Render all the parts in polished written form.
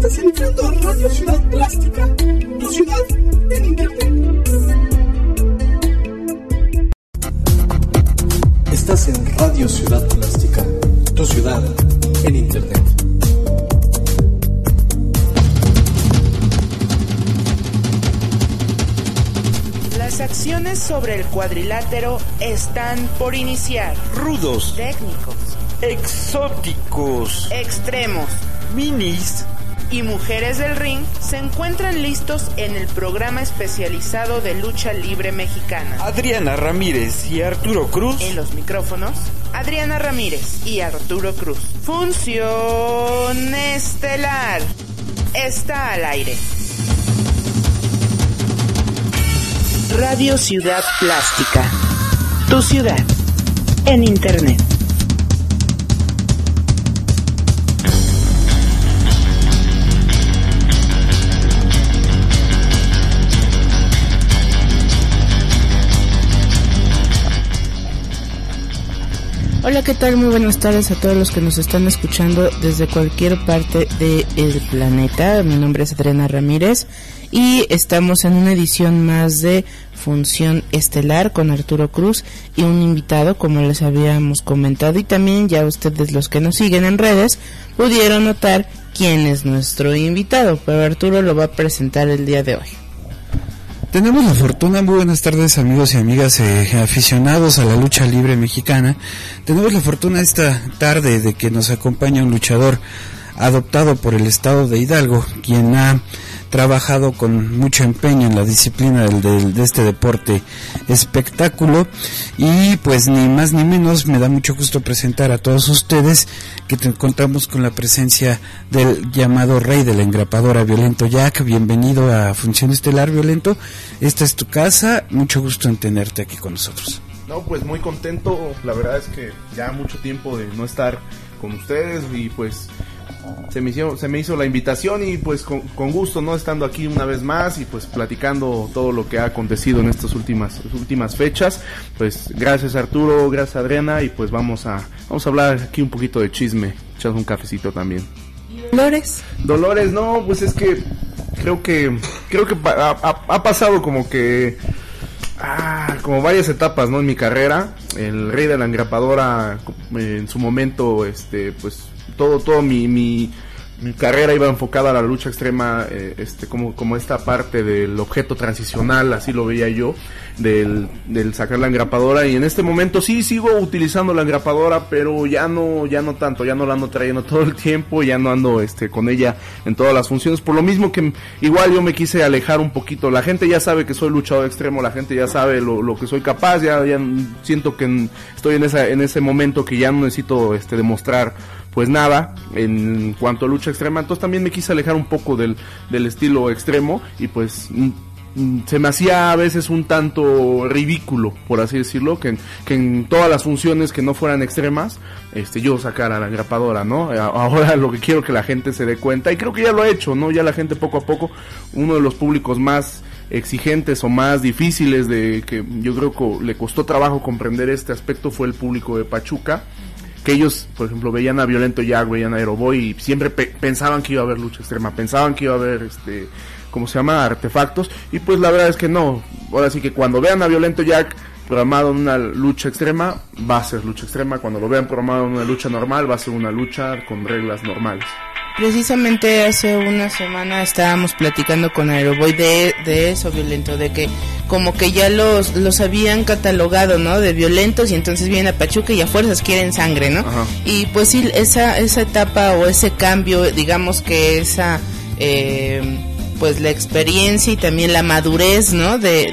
Estás iniciando Radio Ciudad Plástica, tu ciudad en internet. Estás en Radio Ciudad Plástica, tu ciudad en internet. Las acciones sobre el cuadrilátero están por iniciar. Rudos, técnicos, exóticos, extremos, minis y mujeres del ring se encuentran listos en el programa especializado de lucha libre mexicana. Adriana Ramírez y Arturo Cruz. En los micrófonos, Adriana Ramírez y Arturo Cruz. Función estelar. Está al aire. Radio Ciudad Plástica, tu ciudad en internet. Hola, ¿qué tal? Muy buenas tardes a todos los que nos están escuchando desde cualquier parte del planeta. Mi nombre es Adriana Ramírez y estamos en una edición más de Función Estelar con Arturo Cruz y un invitado, como les habíamos comentado, y también ya ustedes, los que nos siguen en redes, pudieron notar quién es nuestro invitado, pero Arturo lo va a presentar el día de hoy. Tenemos la fortuna, muy buenas tardes amigos y amigas aficionados a la lucha libre mexicana. Tenemos la fortuna esta tarde de que nos acompaña un luchador adoptado por el estado de Hidalgo, quien ha trabajado con mucho empeño en la disciplina de este deporte espectáculo, y pues ni más ni menos me da mucho gusto presentar a todos ustedes que contamos con la presencia del llamado rey de la engrapadora, Violento Jack. Bienvenido a Función Estelar, Violento. Esta es tu casa, mucho gusto en tenerte aquí con nosotros. No, pues muy contento, la verdad es que ya mucho tiempo de no estar con ustedes y pues se me hizo la invitación y pues con gusto, ¿no? Estando aquí una vez más y pues platicando todo lo que ha acontecido en estas últimas fechas. Pues gracias Arturo, gracias Adriana, y pues vamos a hablar aquí un poquito de chisme, echas un cafecito también. Dolores, no, pues es que creo que ha pasado como varias etapas, ¿no? En mi carrera. El rey de la engrapadora, en su momento, pues todo mi carrera iba enfocada a la lucha extrema, como esta parte del objeto transicional, así lo veía yo, del sacar la engrapadora, y en este momento sí sigo utilizando la engrapadora, pero ya no tanto, ya no la ando trayendo todo el tiempo, ya no ando con ella en todas las funciones, por lo mismo que igual yo me quise alejar un poquito. La gente ya sabe que soy luchador extremo, la gente ya sabe lo que soy capaz, ya siento que estoy en ese momento que ya no necesito demostrar pues nada en cuanto a lucha extrema. Entonces también me quise alejar un poco del estilo extremo, y pues se me hacía a veces un tanto ridículo, por así decirlo, que en todas las funciones que no fueran extremas, yo sacara la engrapadora, ¿no? Ahora lo que quiero que la gente se dé cuenta, y creo que ya lo he hecho, ¿no? Ya la gente poco a poco, uno de los públicos más exigentes o más difíciles de que yo creo que le costó trabajo comprender este aspecto fue el público de Pachuca, que ellos, por ejemplo, veían a Violento Jack, veían a Aeroboy y siempre pensaban que iba a haber lucha extrema, pensaban que iba a haber, artefactos, y pues la verdad es que no. Ahora sí que cuando vean a Violento Jack programado en una lucha extrema, va a ser lucha extrema. Cuando lo vean programado en una lucha normal, va a ser una lucha con reglas normales. Precisamente hace una semana estábamos platicando con Aeroboy de eso, Violento, de que como que ya los habían catalogado, ¿no? De violentos, y entonces vienen a Pachuca y a fuerzas quieren sangre, ¿no? Ajá. Y pues sí, esa etapa o ese cambio, digamos que pues la experiencia y también la madurez, ¿no? De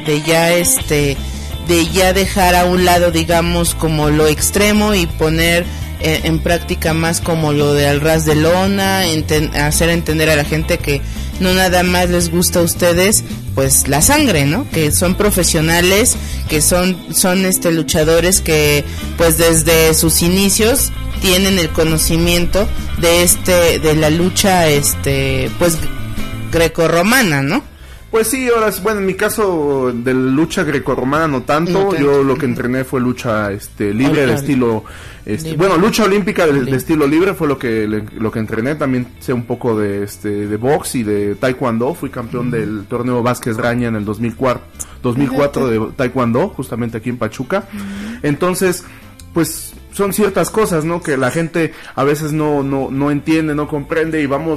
ya dejar a un lado, digamos, como lo extremo y poner en práctica más como lo de al ras de lona, hacer entender a la gente que no nada más les gusta a ustedes pues la sangre, ¿no? Que son profesionales, que son luchadores que pues desde sus inicios tienen el conocimiento de la lucha pues grecorromana, ¿no? Pues sí, ahora, bueno, en mi caso de lucha grecorromana no tanto. Yo lo que entrené fue lucha libre, de estilo Bueno, lucha olímpica de estilo libre fue lo que entrené. También sé un poco de box y de taekwondo. Fui campeón del torneo Vázquez Raña en el 2004 de taekwondo, justamente aquí en Pachuca. Entonces, pues son ciertas cosas, ¿no? Que la gente a veces no entiende, no comprende, y vamos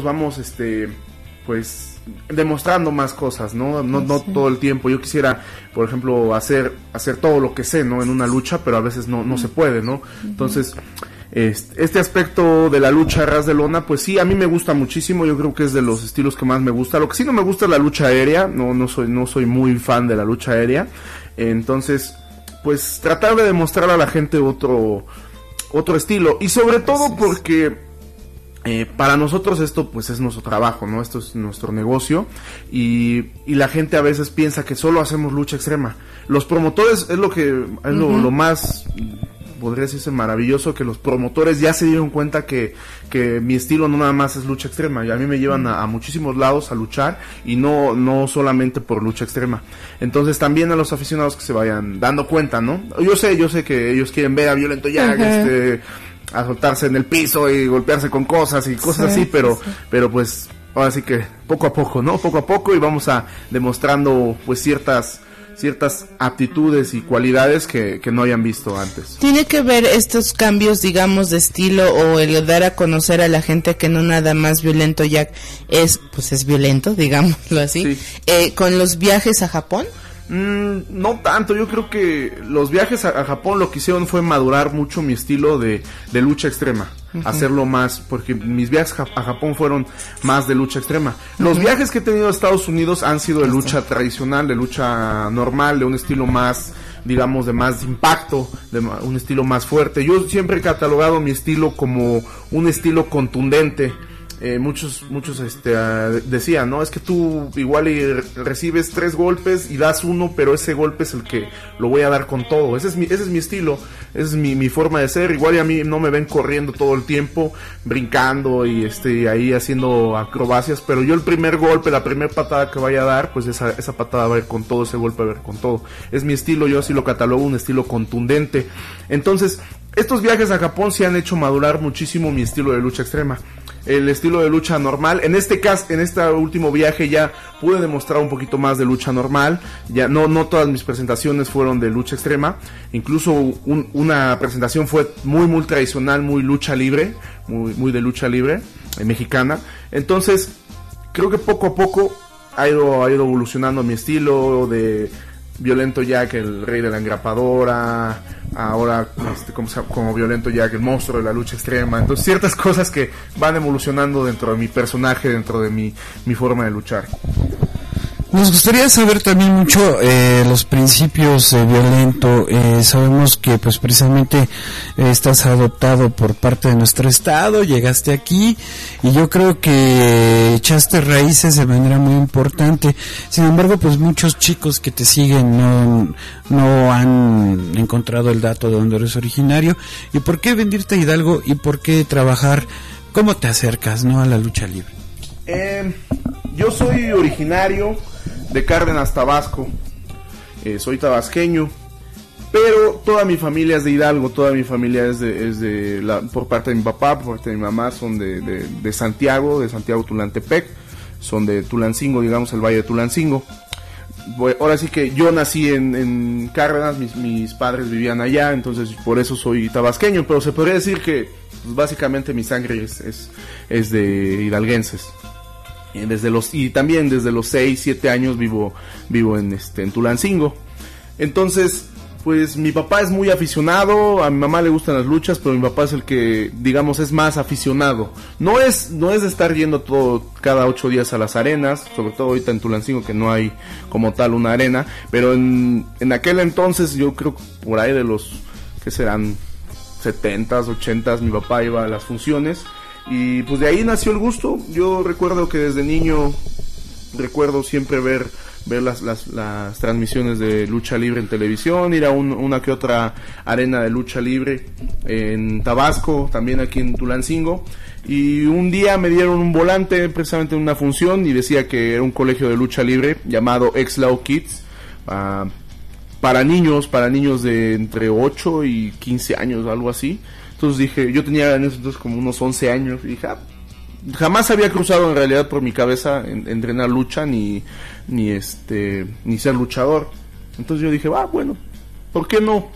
pues demostrando más cosas, ¿no? No todo el tiempo. Yo quisiera, por ejemplo, hacer todo lo que sé, ¿no? En una lucha, pero a veces no se puede, ¿no? Entonces, este aspecto de la lucha a ras de lona, pues sí, a mí me gusta muchísimo. Yo creo que es de los estilos que más me gusta. Lo que sí no me gusta es la lucha aérea. No soy muy fan de la lucha aérea. Entonces, pues tratar de demostrar a la gente otro estilo, y sobre todo porque para nosotros esto pues es nuestro trabajo, ¿no? Esto es nuestro negocio, y la gente a veces piensa que solo hacemos lucha extrema. Los promotores es lo más, podría decirse, maravilloso, que los promotores ya se dieron cuenta que mi estilo no nada más es lucha extrema, y a mí me llevan a muchísimos lados a luchar, y no solamente por lucha extrema. Entonces también a los aficionados que se vayan dando cuenta, ¿no? Yo sé que ellos quieren ver a Violento Jack, a soltarse en el piso y golpearse con cosas y cosas así, pero pues ahora sí que poco a poco, ¿no? Poco a poco, y vamos demostrando pues ciertas aptitudes y cualidades que no hayan visto antes. ¿Tiene que ver estos cambios, digamos, de estilo, o el dar a conocer a la gente que no nada más Violento Jack es violento, digámoslo así, sí, con los viajes a Japón? No tanto. Yo creo que los viajes a Japón lo que hicieron fue madurar mucho mi estilo de lucha extrema, hacerlo más, porque mis viajes a Japón fueron más de lucha extrema. Los viajes que he tenido a Estados Unidos han sido de lucha tradicional, de lucha normal, de un estilo más, digamos, de más impacto, de un estilo más fuerte. Yo siempre he catalogado mi estilo como un estilo contundente. Muchos decían, no, es que tú igual y recibes 3 golpes y das uno, pero ese golpe es el que lo voy a dar con todo. Ese es mi estilo, esa es mi forma de ser. Igual y a mí no me ven corriendo todo el tiempo, brincando y ahí haciendo acrobacias, pero yo el primer golpe, la primera patada que vaya a dar, pues esa patada va a ir con todo, ese golpe va a ir con todo. Es mi estilo, yo así lo catalogo, un estilo contundente. Entonces, estos viajes a Japón sí han hecho madurar muchísimo mi estilo de lucha extrema. El estilo de lucha normal, en este último viaje ya pude demostrar un poquito más de lucha normal. Ya no todas mis presentaciones fueron de lucha extrema, incluso una presentación fue muy tradicional, muy lucha libre, muy de lucha libre mexicana. Entonces creo que poco a poco ha ido evolucionando mi estilo de Violento Jack, el rey de la engrapadora, ahora como Violento Jack, el monstruo de la lucha extrema. Entonces ciertas cosas que van evolucionando dentro de mi personaje, dentro de mi forma de luchar. Nos gustaría saber también mucho los principios de Violento. Sabemos que pues precisamente estás adoptado por parte de nuestro estado, llegaste aquí y yo creo que echaste raíces de manera muy importante. Sin embargo, pues muchos chicos que te siguen no han encontrado el dato de dónde eres originario. ¿Y por qué venirte a Hidalgo y por qué trabajar? ¿Cómo te acercas, no, a la lucha libre? Yo soy originario de Cárdenas, Tabasco. Soy tabasqueño, pero toda mi familia es de Hidalgo. Toda mi familia es por parte de mi papá, por parte de mi mamá son de Santiago Tulantepec, son de Tulancingo, digamos el Valle de Tulancingo. Ahora sí que yo nací en Cárdenas, mis padres vivían allá, entonces por eso soy tabasqueño, pero se podría decir que pues, básicamente mi sangre es de hidalguenses. Y también desde los 6, 7 años vivo en Tulancingo. Entonces, pues mi papá es muy aficionado, a mi mamá le gustan las luchas, pero mi papá es el que, digamos, es más aficionado. No es de estar yendo cada 8 días a las arenas, sobre todo ahorita en Tulancingo que no hay como tal una arena, pero en aquel entonces yo creo que por ahí de los, que serán 70s, 80s, mi papá iba a las funciones. Y pues de ahí nació el gusto. Yo recuerdo que desde niño recuerdo siempre ver las transmisiones de lucha libre en televisión, ir a una que otra arena de lucha libre en Tabasco, también aquí en Tulancingo. Y un día me dieron un volante precisamente en una función y decía que era un colegio de lucha libre llamado Ex-Law Kids, para niños de entre 8 y 15 años, algo así. Entonces dije, yo tenía en ese entonces como unos 11 años, y dije, jamás había cruzado en realidad por mi cabeza entrenar lucha, ni ser luchador. Entonces yo dije, bueno, ¿por qué no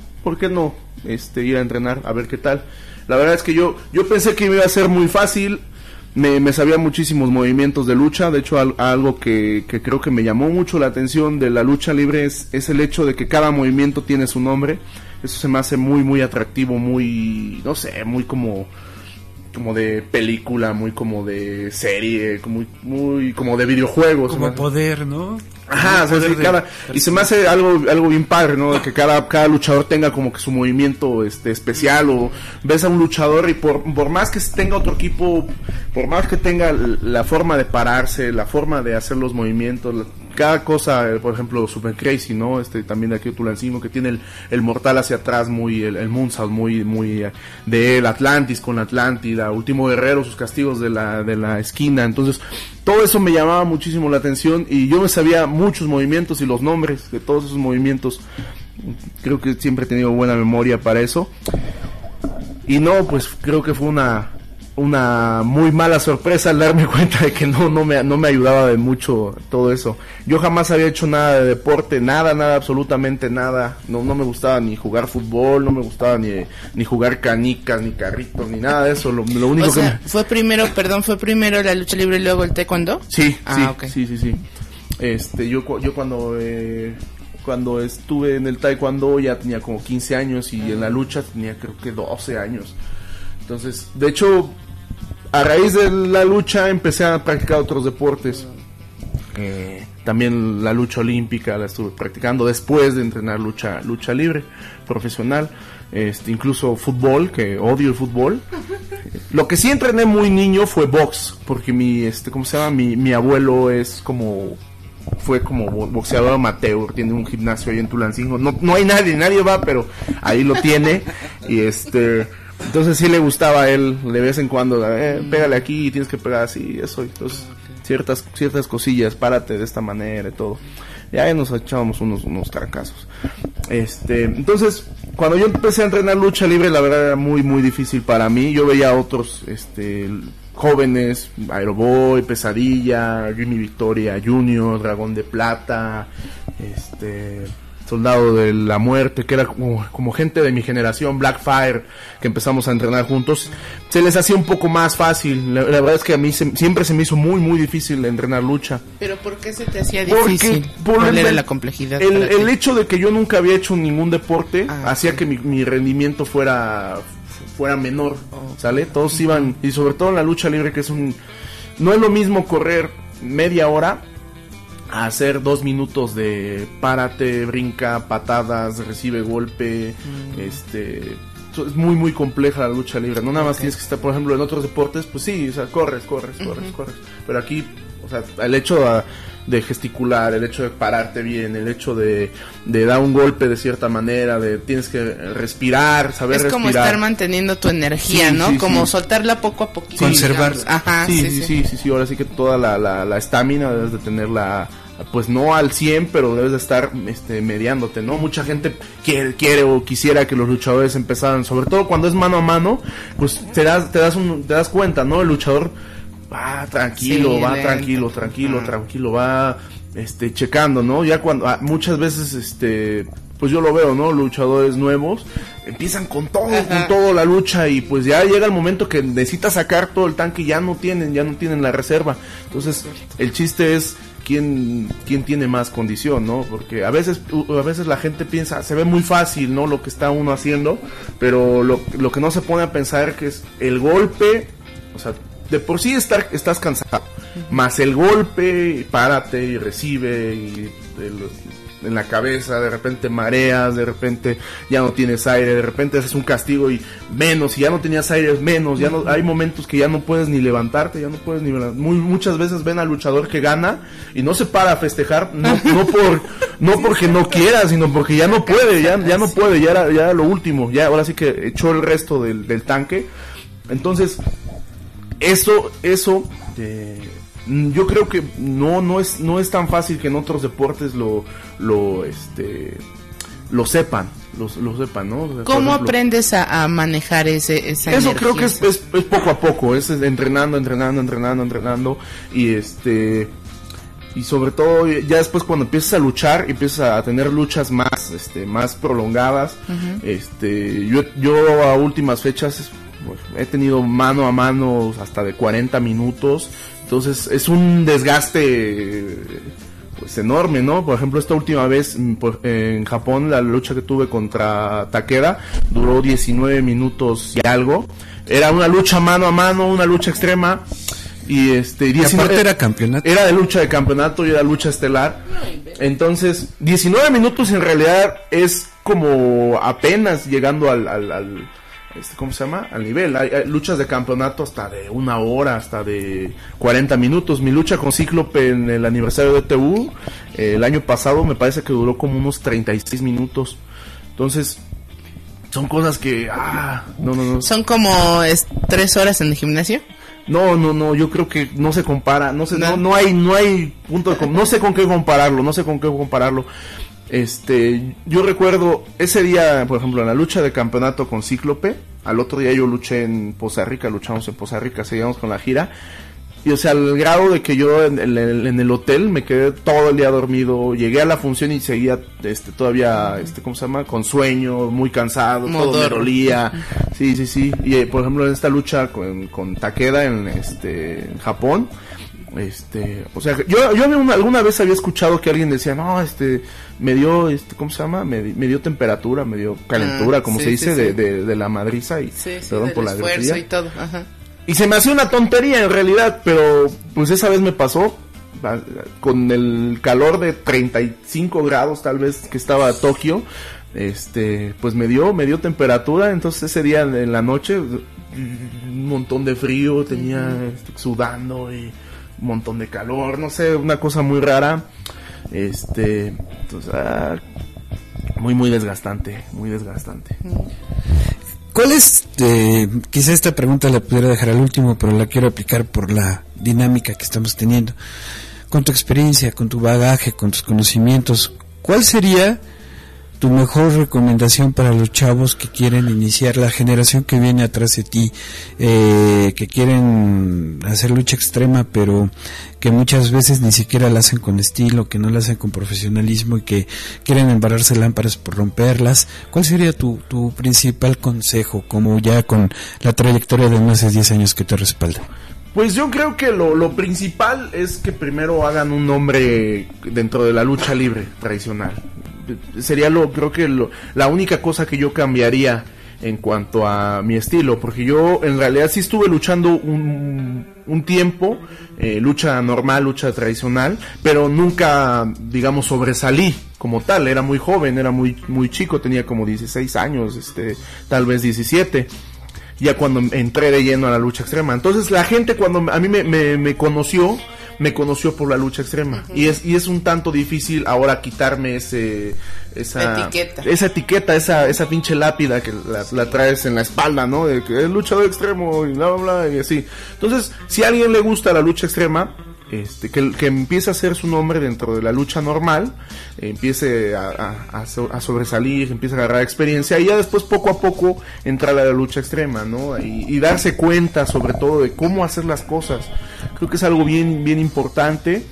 ir a entrenar a ver qué tal? La verdad es que yo pensé que iba a ser muy fácil. Me sabía muchísimos movimientos de lucha. De hecho, algo que creo que me llamó mucho la atención de la lucha libre es el hecho de que cada movimiento tiene su nombre. Eso se me hace muy, muy atractivo, muy, no sé, muy como de película, muy como de serie, muy como de videojuegos. Como poder, ¿no? Ajá, o sea, sí, y se me hace algo bien padre, ¿no? De que cada luchador tenga como que su movimiento especial, o ves a un luchador y por más que tenga otro equipo, por más que tenga la forma de pararse, la forma de hacer los movimientos, cada cosa, por ejemplo, Super Crazy, ¿no? También de aquí Tulancingo, que tiene el mortal hacia atrás, muy el moonsault, muy de él, Atlantis con la Atlántida, Último Guerrero, sus castigos de la esquina. Entonces, todo eso me llamaba muchísimo la atención, y yo me sabía muchos movimientos y los nombres de todos esos movimientos. Creo que siempre he tenido buena memoria para eso. Y no, pues creo que fue una muy mala sorpresa al darme cuenta de que no me ayudaba de mucho todo eso. Yo jamás había hecho nada de deporte, nada, absolutamente nada. No me gustaba ni jugar fútbol, no me gustaba ni jugar canicas, ni carritos, ni nada de eso. Lo único o sea, fue primero la lucha libre y luego el taekwondo. Sí, okay. Sí. Yo cuando estuve en el taekwondo ya tenía como 15 años, y en la lucha tenía creo que 12 años. Entonces, de hecho, a raíz de la lucha empecé a practicar otros deportes. También la lucha olímpica la estuve practicando después de entrenar lucha libre profesional. Incluso fútbol, que odio el fútbol. Lo que sí entrené muy niño fue box, porque mi abuelo fue como boxeador amateur, tiene un gimnasio ahí en Tulancingo. No hay nadie va, pero ahí lo tiene. Y entonces sí le gustaba a él de vez en cuando, pégale aquí, tienes que pegar así, eso. Entonces ciertas cosillas, párate de esta manera y todo. Y ahí nos echábamos unos trancazos. Entonces, cuando yo empecé a entrenar lucha libre, la verdad era muy, muy difícil para mí. Yo veía a otros jóvenes, Aeroboy, Pesadilla, Jimmy Victoria Jr., Dragón de Plata, Soldado de la Muerte, que era como gente de mi generación, Blackfire, que empezamos a entrenar juntos. Se les hacía un poco más fácil. La verdad es que a mí siempre se me hizo muy, muy difícil entrenar lucha. ¿Pero por qué se te hacía difícil? ¿Cuál era la complejidad? El hecho de que yo nunca había hecho ningún deporte hacía que mi rendimiento fuera menor, ¿sale? Todos iban, y sobre todo en la lucha libre, que no es lo mismo correr media hora a hacer 2 minutos de párate, brinca, patadas, recibe golpe. Es muy, muy compleja la lucha libre. No nada más tienes que estar, por ejemplo, en otros deportes, pues sí, o sea, corres. Pero aquí, o sea, el hecho de gesticular, el hecho de pararte bien, el hecho de dar un golpe de cierta manera, tienes que respirar, saber respirar. Es como estar manteniendo tu energía, sí, ¿no? Sí, como sí. soltarla poco a poquito. Conservar. Ajá, sí. Ahora sí que toda la estamina debes de tenerla, pues no al 100, pero debes de estar mediándote, ¿no? Mucha gente quiere o quisiera que los luchadores empezaran, sobre todo cuando es mano a mano, pues te das cuenta, ¿no? El luchador va tranquilo, va checando, ¿no? Ya cuando muchas veces pues yo lo veo, ¿no? Luchadores nuevos empiezan con todo la lucha, y pues ya llega el momento que necesitas sacar todo el tanque y ya no tienen la reserva. Entonces, el chiste es quién tiene más condición, ¿no? Porque a veces la gente piensa, se ve muy fácil, ¿no? Lo que está uno haciendo, pero lo que no se pone a pensar que es el golpe, o sea, de por sí estás cansado, más el golpe, párate y recibe, y en la cabeza, de repente mareas, de repente ya no tienes aire, de repente haces un castigo y menos, y ya no tenías aire, menos, ya no, hay momentos que ya no puedes ni levantarte, muchas veces ven al luchador que gana y no se para a festejar, no porque no quiera, sino porque ya no puede, ya era lo último, ya ahora sí que echó el resto del tanque. Entonces, eso yo creo que no es tan fácil que en otros deportes lo lo sepan, ¿no? O sea, ¿Cómo por ejemplo, aprendes a manejar esa eso energía? creo que es poco a poco, es entrenando y sobre todo ya después cuando empiezas a luchar, empiezas a tener luchas más prolongadas. Yo a últimas fechas he tenido mano a mano hasta de 40 minutos, entonces es un desgaste pues enorme, ¿no? Por ejemplo, esta última vez en Japón, la lucha que tuve contra Takeda duró 19 minutos y algo. Era una lucha mano a mano, una lucha extrema. Y aparte era campeonato. Era de lucha de campeonato y era lucha estelar. Entonces, 19 minutos en realidad es como apenas llegando al ¿cómo se llama? Al nivel. Hay luchas de campeonato hasta de 1 hora, hasta de 40 minutos. Mi lucha con Cíclope en el aniversario de TU, el año pasado, me parece que duró como unos 36 minutos. Entonces, son cosas que... no. ¿Son como 3 horas en el gimnasio? No, yo creo que no se compara, no hay punto de no sé con qué compararlo. Yo recuerdo ese día, por ejemplo, en la lucha de campeonato con Cíclope, al otro día yo luché en Poza Rica, luchamos en Poza Rica, seguíamos con la gira. Y o sea, al grado de que yo en el hotel me quedé todo el día dormido, llegué a la función y seguía todavía ¿cómo se llama? Con sueño, muy cansado, todo me dolía. Sí. Y por ejemplo, en esta lucha con Takeda en Japón, o sea, yo alguna vez había escuchado que alguien decía, "No, me dio ¿cómo se llama? Me dio temperatura, me dio calentura", como se dice de la madriza y perdón por la esfuerzo y todo, ajá. Y se me hacía una tontería en realidad, pero pues esa vez me pasó con el calor de 35 grados tal vez que estaba Tokio, pues me dio temperatura. Entonces ese día en la noche un montón de frío, tenía sudando y un montón de calor, no sé, una cosa muy rara. Entonces muy desgastante. ¿Cuál es, quizá esta pregunta la pudiera dejar al último, pero la quiero aplicar por la dinámica que estamos teniendo? Con tu experiencia, con tu bagaje, con tus conocimientos, ¿cuál sería tu mejor recomendación para los chavos que quieren iniciar, la generación que viene atrás de ti, que quieren hacer lucha extrema, pero que muchas veces ni siquiera la hacen con estilo, que no la hacen con profesionalismo y que quieren embarrarse lámparas por romperlas? ¿Cuál sería tu principal consejo, como ya con la trayectoria de más de 10 años que te respalda? Pues yo creo que lo principal es que primero hagan un nombre dentro de la lucha libre tradicional. Sería la única cosa que yo cambiaría en cuanto a mi estilo, porque yo en realidad sí estuve luchando un tiempo, lucha normal, lucha tradicional, pero nunca, digamos, sobresalí como tal. Era muy joven, era muy chico, tenía como 16 años, tal vez 17, ya cuando entré de lleno a la lucha extrema. Entonces la gente cuando a mí me conoció por la lucha extrema. Uh-huh. Y es un tanto difícil ahora quitarme esa etiqueta, esa pinche lápida que la traes en la espalda, ¿no? De que es luchador extremo y bla, bla, bla, y así. Entonces, si a alguien le gusta la lucha extrema, que empiece a hacer su nombre dentro de la lucha normal, empiece a sobresalir, empiece a agarrar experiencia, y ya después poco a poco entrar a la lucha extrema, ¿no? Y darse cuenta sobre todo de cómo hacer las cosas. Creo que es algo bien importante.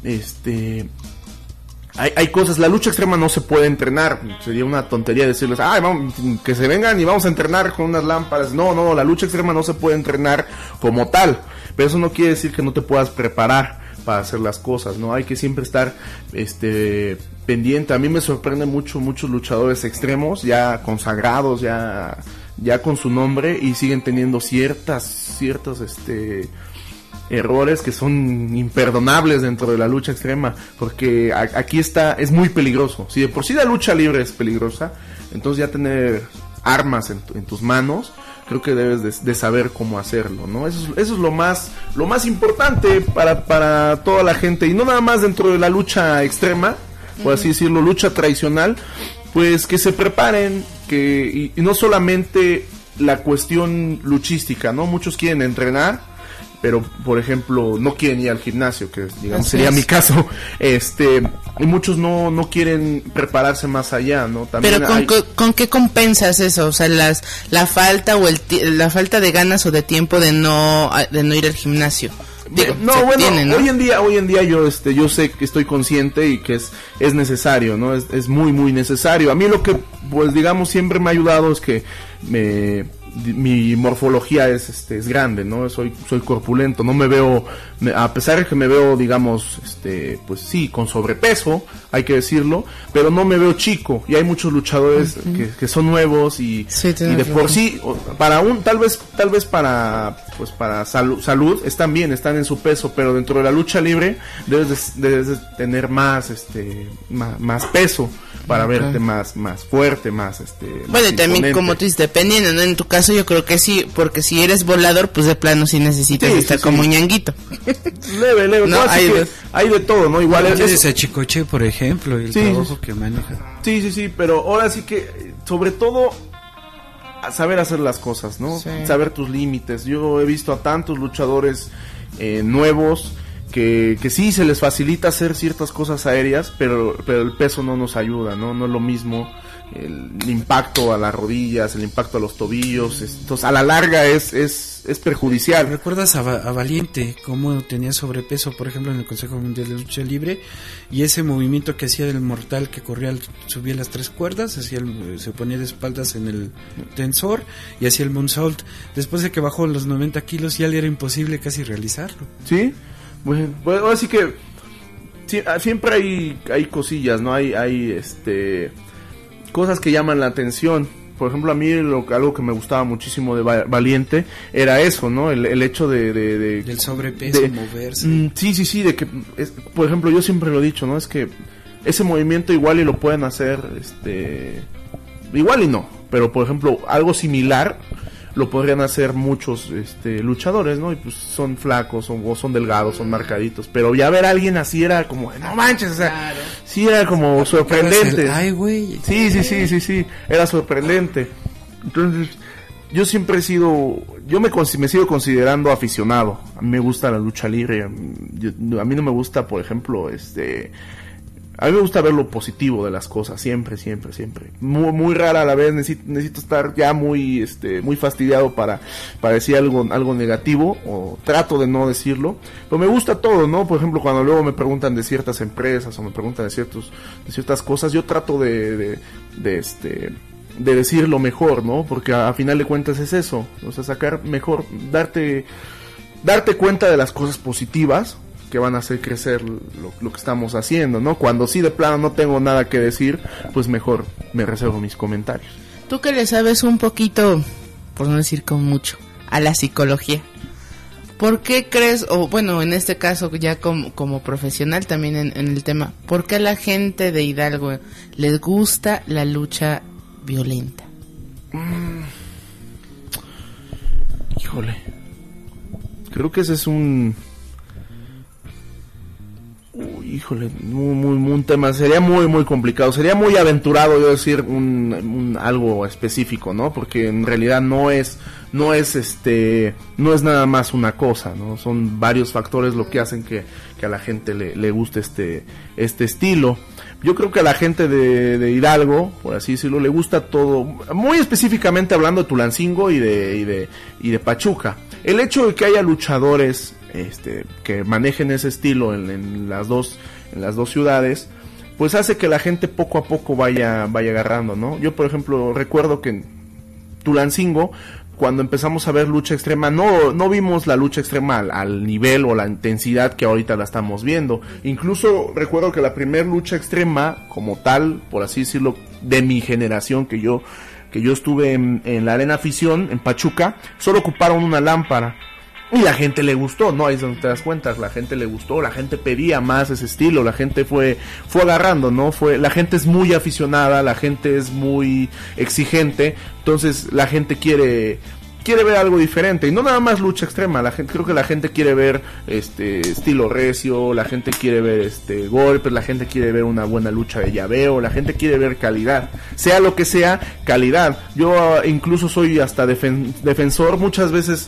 Hay cosas, la lucha extrema no se puede entrenar. Sería una tontería decirles, vamos, que se vengan y vamos a entrenar con unas lámparas. No, la lucha extrema no se puede entrenar como tal, pero eso no quiere decir que no te puedas preparar para hacer las cosas, ¿no? Hay que siempre estar pendiente. A mí me sorprende muchos luchadores extremos ya consagrados, ya con su nombre, y siguen teniendo ciertos errores que son imperdonables dentro de la lucha extrema, porque aquí es muy peligroso. Si de por sí la lucha libre es peligrosa, entonces ya tener armas en tus manos, creo que debes de saber cómo hacerlo, ¿no? Eso es lo más importante para toda la gente, y no nada más dentro de la lucha extrema, por así decirlo, lucha tradicional, pues que se preparen, y no solamente la cuestión luchística, ¿no? Muchos quieren entrenar, pero por ejemplo no quieren ir al gimnasio, que digamos Así sería es. mi caso, y muchos no quieren prepararse más allá, ¿no? También Pero ¿con qué compensas eso? O sea, la falta o la falta de ganas o de tiempo de no ir al gimnasio. Digo, ¿no? Hoy en día yo sé que estoy consciente y que es necesario, ¿no? Es muy muy necesario. A mí lo que pues digamos siempre me ha ayudado es que mi morfología es grande, ¿no? Soy corpulento, no me veo, a pesar de que me veo, digamos, pues sí, con sobrepeso, hay que decirlo, pero no me veo chico, y hay muchos luchadores que son nuevos y de por sí, tal vez para salud, están bien, están en su peso, pero dentro de la lucha libre debes de tener más peso para verte más fuerte, más bueno, y también imponente. como tú dices, dependiendo, ¿no? En tu caso yo creo que sí, porque si eres volador, pues de plano sí necesitas estar como ñanguito. Leve, no, no, hay de todo, ¿no? Igual es a Chicoche, por ejemplo, y el trabajo que maneja. Sí, pero ahora sí que, sobre todo, a saber hacer las cosas, ¿no? Sí. Saber tus límites. Yo he visto a tantos luchadores nuevos que sí se les facilita hacer ciertas cosas aéreas, pero el peso no nos ayuda, ¿no? No es lo mismo el impacto a las rodillas, el impacto a los tobillos, entonces a la larga es perjudicial. ¿Recuerdas a Valiente cómo tenía sobrepeso, por ejemplo, en el Consejo Mundial de Lucha Libre, y ese movimiento que hacía del mortal, que subía las 3 cuerdas, se ponía de espaldas en el tensor y hacía el moonsault? Después de que bajó los 90 kilos ya le era imposible casi realizarlo. Sí, pues ahora sí que siempre hay cosillas, ¿no? Hay cosas que llaman la atención. Por ejemplo, a mí algo que me gustaba muchísimo de Valiente era eso, ¿no? El hecho del sobrepeso, moverse. Sí, de que por ejemplo, yo siempre lo he dicho, ¿no? Es que ese movimiento igual y lo pueden hacer igual y no, pero por ejemplo, algo similar lo podrían hacer muchos luchadores, ¿no? Y pues son flacos, o son delgados, son marcaditos, pero ya ver a alguien así era como, no manches, o sea, claro. Sí era como sorprendente. Ay, güey. Sí, era sorprendente. Entonces, yo siempre me sigo considerando aficionado. A mí me gusta la lucha libre. A mí no me gusta, por ejemplo, a mí me gusta ver lo positivo de las cosas, siempre. Muy, muy rara a la vez, necesito estar ya muy fastidiado para decir algo negativo, o trato de no decirlo, pero me gusta todo, ¿no? Por ejemplo, cuando luego me preguntan de ciertas empresas, o me preguntan de ciertas cosas, yo trato de decir lo mejor, ¿no? Porque a final de cuentas es eso, o sea, sacar mejor, darte cuenta de las cosas positivas que van a hacer crecer lo que estamos haciendo, ¿no? Cuando sí de plano no tengo nada que decir, pues mejor me reservo mis comentarios. Tú que le sabes un poquito, por no decir con mucho, a la psicología, ¿por qué crees, o bueno, en este caso ya como profesional también en el tema, ¿por qué a la gente de Hidalgo les gusta la lucha violenta? Híjole, creo que ese es un un tema, sería muy muy complicado, sería muy aventurado yo decir algo específico, ¿no? Porque en realidad no es nada más una cosa, ¿no? Son varios factores lo que hacen que a la gente le guste este estilo. Yo creo que a la gente de Hidalgo, por así decirlo, le gusta todo, muy específicamente hablando de Tulancingo y de Pachuca. El hecho de que haya luchadores que manejen ese estilo en las dos ciudades, pues hace que la gente poco a poco vaya agarrando, ¿no? Yo, por ejemplo, recuerdo que en Tulancingo, cuando empezamos a ver lucha extrema, no vimos la lucha extrema al nivel o la intensidad que ahorita la estamos viendo. Incluso recuerdo que la primer lucha extrema como tal, por así decirlo, de mi generación, que yo estuve en la Arena Afición en Pachuca, solo ocuparon una lámpara. Y la gente le gustó, ¿no? Ahí es donde te das cuenta, la gente le gustó, la gente pedía más ese estilo, la gente fue agarrando, ¿no? La gente es muy aficionada, la gente es muy exigente, entonces la gente quiere ver algo diferente, y no nada más lucha extrema, creo que la gente quiere ver estilo recio, la gente quiere ver golpes, la gente quiere ver una buena lucha de llaveo, la gente quiere ver calidad, sea lo que sea, calidad. Yo incluso soy hasta defensor muchas veces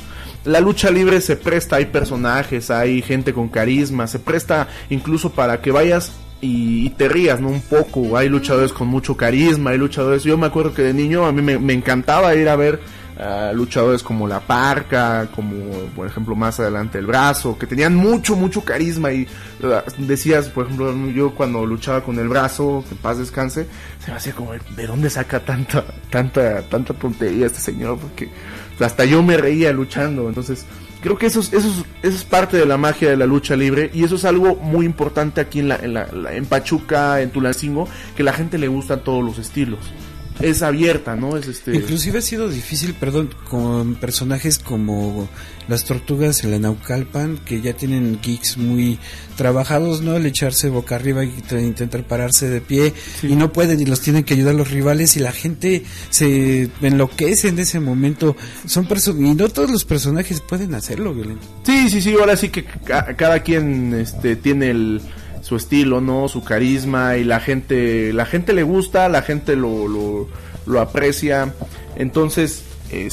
la lucha libre se presta, hay personajes, hay gente con carisma, se presta incluso para que vayas y te rías, ¿no? Un poco. Hay luchadores con mucho carisma, hay luchadores, yo me acuerdo que de niño a mí me encantaba ir a ver luchadores como La Parca, como por ejemplo más adelante El Brazo, que tenían mucho carisma y decías, por ejemplo, yo cuando luchaba con El Brazo, que en paz descanse, se me hacía como, ¿de dónde saca tanta tontería este señor? Porque hasta yo me reía luchando. Entonces creo que eso es parte de la magia de la lucha libre, y eso es algo muy importante aquí en Pachuca, en Tulancingo, que la gente le gustan todos los estilos. Es abierta, ¿no? Inclusive ha sido difícil, con personajes como las Tortugas en la Naucalpan, que ya tienen gigs muy trabajados, ¿no? El echarse boca arriba y intentar pararse de pie, sí. Y no pueden, y los tienen que ayudar los rivales, y la gente se enloquece en ese momento. Y no todos los personajes pueden hacerlo, Violento. Sí, ahora sí que cada quien tiene su estilo, ¿no? Su carisma, y la gente le gusta, la gente lo aprecia. Entonces,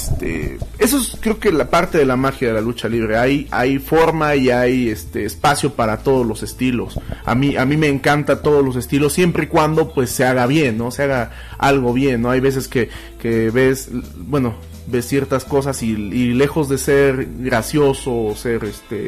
eso es, creo que la parte de la magia de la lucha libre. Hay forma y hay espacio para todos los estilos. A mí me encanta todos los estilos, siempre y cuando pues se haga bien, ¿no? Se haga algo bien, ¿no? Hay veces que ves ciertas cosas y lejos de ser gracioso o ser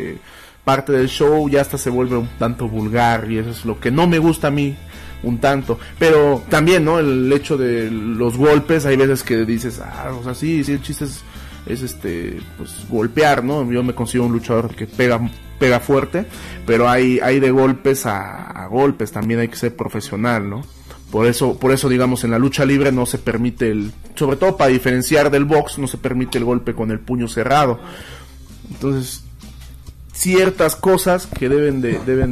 parte del show, ya hasta se vuelve un tanto vulgar, y eso es lo que no me gusta a mí un tanto. Pero también, ¿no? El hecho de los golpes, hay veces que dices, o sea, sí, el chiste es pues golpear, ¿no? Yo me considero un luchador que pega fuerte, pero hay de golpes a golpes, también hay que ser profesional, ¿no? Por eso digamos, en la lucha libre no se permite sobre todo para diferenciar del box, no se permite el golpe con el puño cerrado. Entonces, ciertas cosas que deben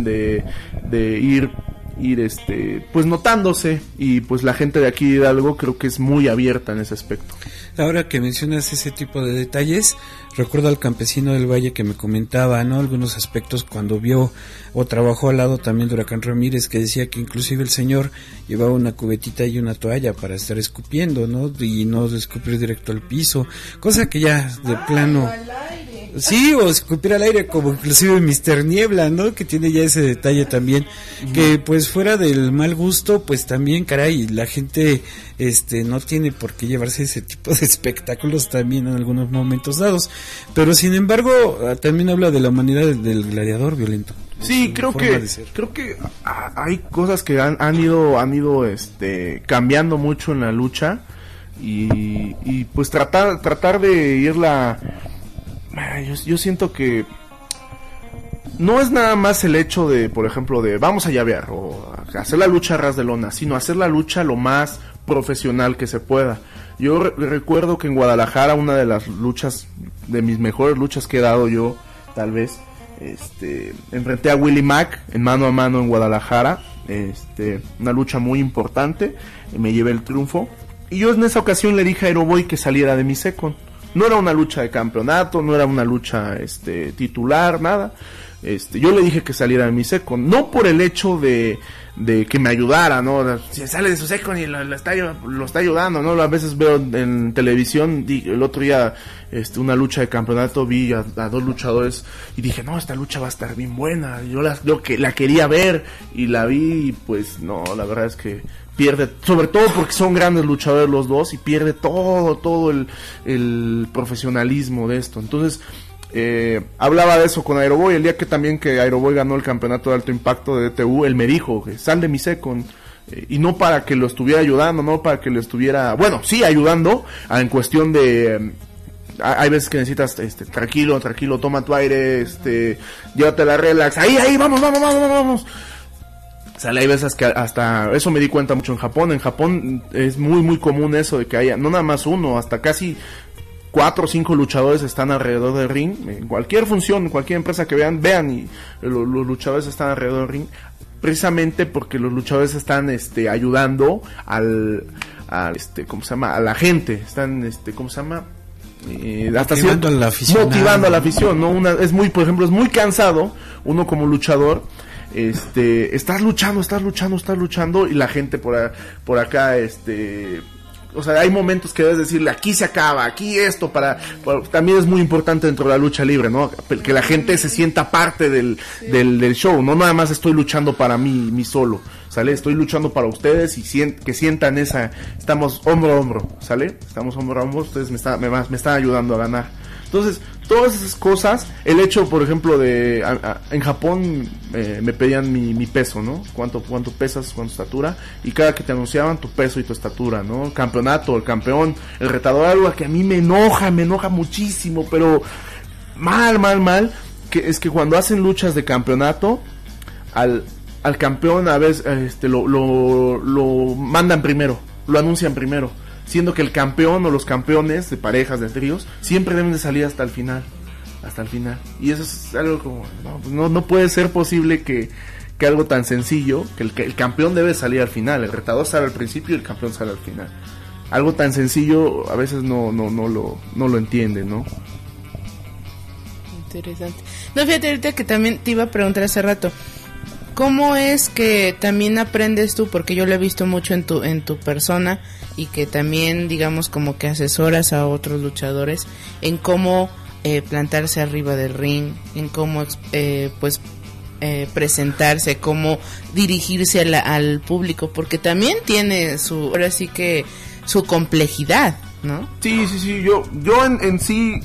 de ir pues notándose, y pues la gente de aquí de Hidalgo creo que es muy abierta en ese aspecto. Ahora que mencionas ese tipo de detalles, recuerdo al campesino del Valle que me comentaba, ¿no? Algunos aspectos cuando vio o trabajó al lado también de Huracán Ramírez, que decía que inclusive el señor llevaba una cubetita y una toalla para estar escupiendo, ¿no? Y no escupir directo al piso, cosa que ya de plano... Sí, o escupir al aire, como inclusive Mr. Niebla, ¿no? Que tiene ya ese detalle también, que pues fuera del mal gusto, pues también, caray, la gente no tiene por qué llevarse ese tipo de espectáculos también en algunos momentos dados, pero sin embargo también habla de la humanidad del gladiador, Violento. Sí, creo que hay cosas que han ido cambiando mucho en la lucha, y pues tratar de irla. Yo siento que no es nada más el hecho de, por ejemplo, de vamos a llavear o hacer la lucha a ras de lona, sino hacer la lucha lo más profesional que se pueda. Yo recuerdo que en Guadalajara, una de las luchas, de mis mejores luchas que he dado yo, tal vez, enfrenté a Willie Mack en mano a mano en Guadalajara, una lucha muy importante, y me llevé el triunfo. Y yo en esa ocasión le dije a Aeroboy que saliera de mi second. No era una lucha de campeonato, no era una lucha titular, nada. Yo le dije que saliera de mi second, no por el hecho de que me ayudara, ¿no? Si sale de su second y lo está ayudando, ¿no? A veces veo en televisión, el otro día, una lucha de campeonato, vi a dos luchadores y dije, no, esta lucha va a estar bien buena. Yo la quería ver y la vi, y pues no, la verdad es que pierde, sobre todo porque son grandes luchadores los dos, y pierde todo el profesionalismo de esto. Entonces, hablaba de eso con Aeroboy, el día que Aeroboy ganó el campeonato de alto impacto de DTU, él me dijo, sal de mi second, y no para que lo estuviera ayudando, no para que lo estuviera, bueno, sí ayudando, en cuestión de... hay veces que necesitas, tranquilo, toma tu aire, llévatela relax, ahí, vamos. Sale, hay veces que hasta eso me di cuenta mucho en Japón. En Japón es muy muy común eso de que haya no nada más uno, hasta casi 4 o 5 luchadores están alrededor del ring. En cualquier función, en cualquier empresa que vean y los luchadores están alrededor del ring, precisamente porque los luchadores están ayudando al ¿cómo se llama? A la gente, están ¿cómo se llama? Hasta motivando a la afición. Motivando a la afición, ¿no? Por ejemplo, es muy cansado uno como luchador. Estás luchando y la gente por acá O sea, hay momentos que debes decirle, aquí se acaba, aquí esto, también es muy importante dentro de la lucha libre, ¿no? Que la gente se sienta parte del show, no nada más estoy luchando para mí solo, ¿sale? Estoy luchando para ustedes y que sientan estamos hombro a hombro, ¿sale? Estamos hombro a hombro, ustedes me están ayudando a ganar. Entonces, todas esas cosas, el hecho, por ejemplo, en Japón me pedían mi peso, ¿no? Cuánto pesas, cuánta estatura, y cada que te anunciaban tu peso y tu estatura, ¿no? El campeonato, el campeón, el retador, algo que a mí me enoja muchísimo, pero mal, que es que cuando hacen luchas de campeonato, al campeón a veces lo mandan primero, lo anuncian primero, siendo que el campeón o los campeones de parejas, de tríos, siempre deben de salir hasta el final, y eso es algo como, no puede ser posible que algo tan sencillo, que el campeón debe salir al final, el retador sale al principio y el campeón sale al final, algo tan sencillo a veces no lo entienden, ¿no? Interesante. No, fíjate ahorita que también te iba a preguntar hace rato, ¿cómo es que también aprendes tú? Porque yo lo he visto mucho en tu persona, y que también, digamos, como que asesoras a otros luchadores en cómo plantarse arriba del ring, en cómo presentarse, cómo dirigirse al público, porque también tiene ahora sí que su complejidad, ¿no? Sí, yo en sí,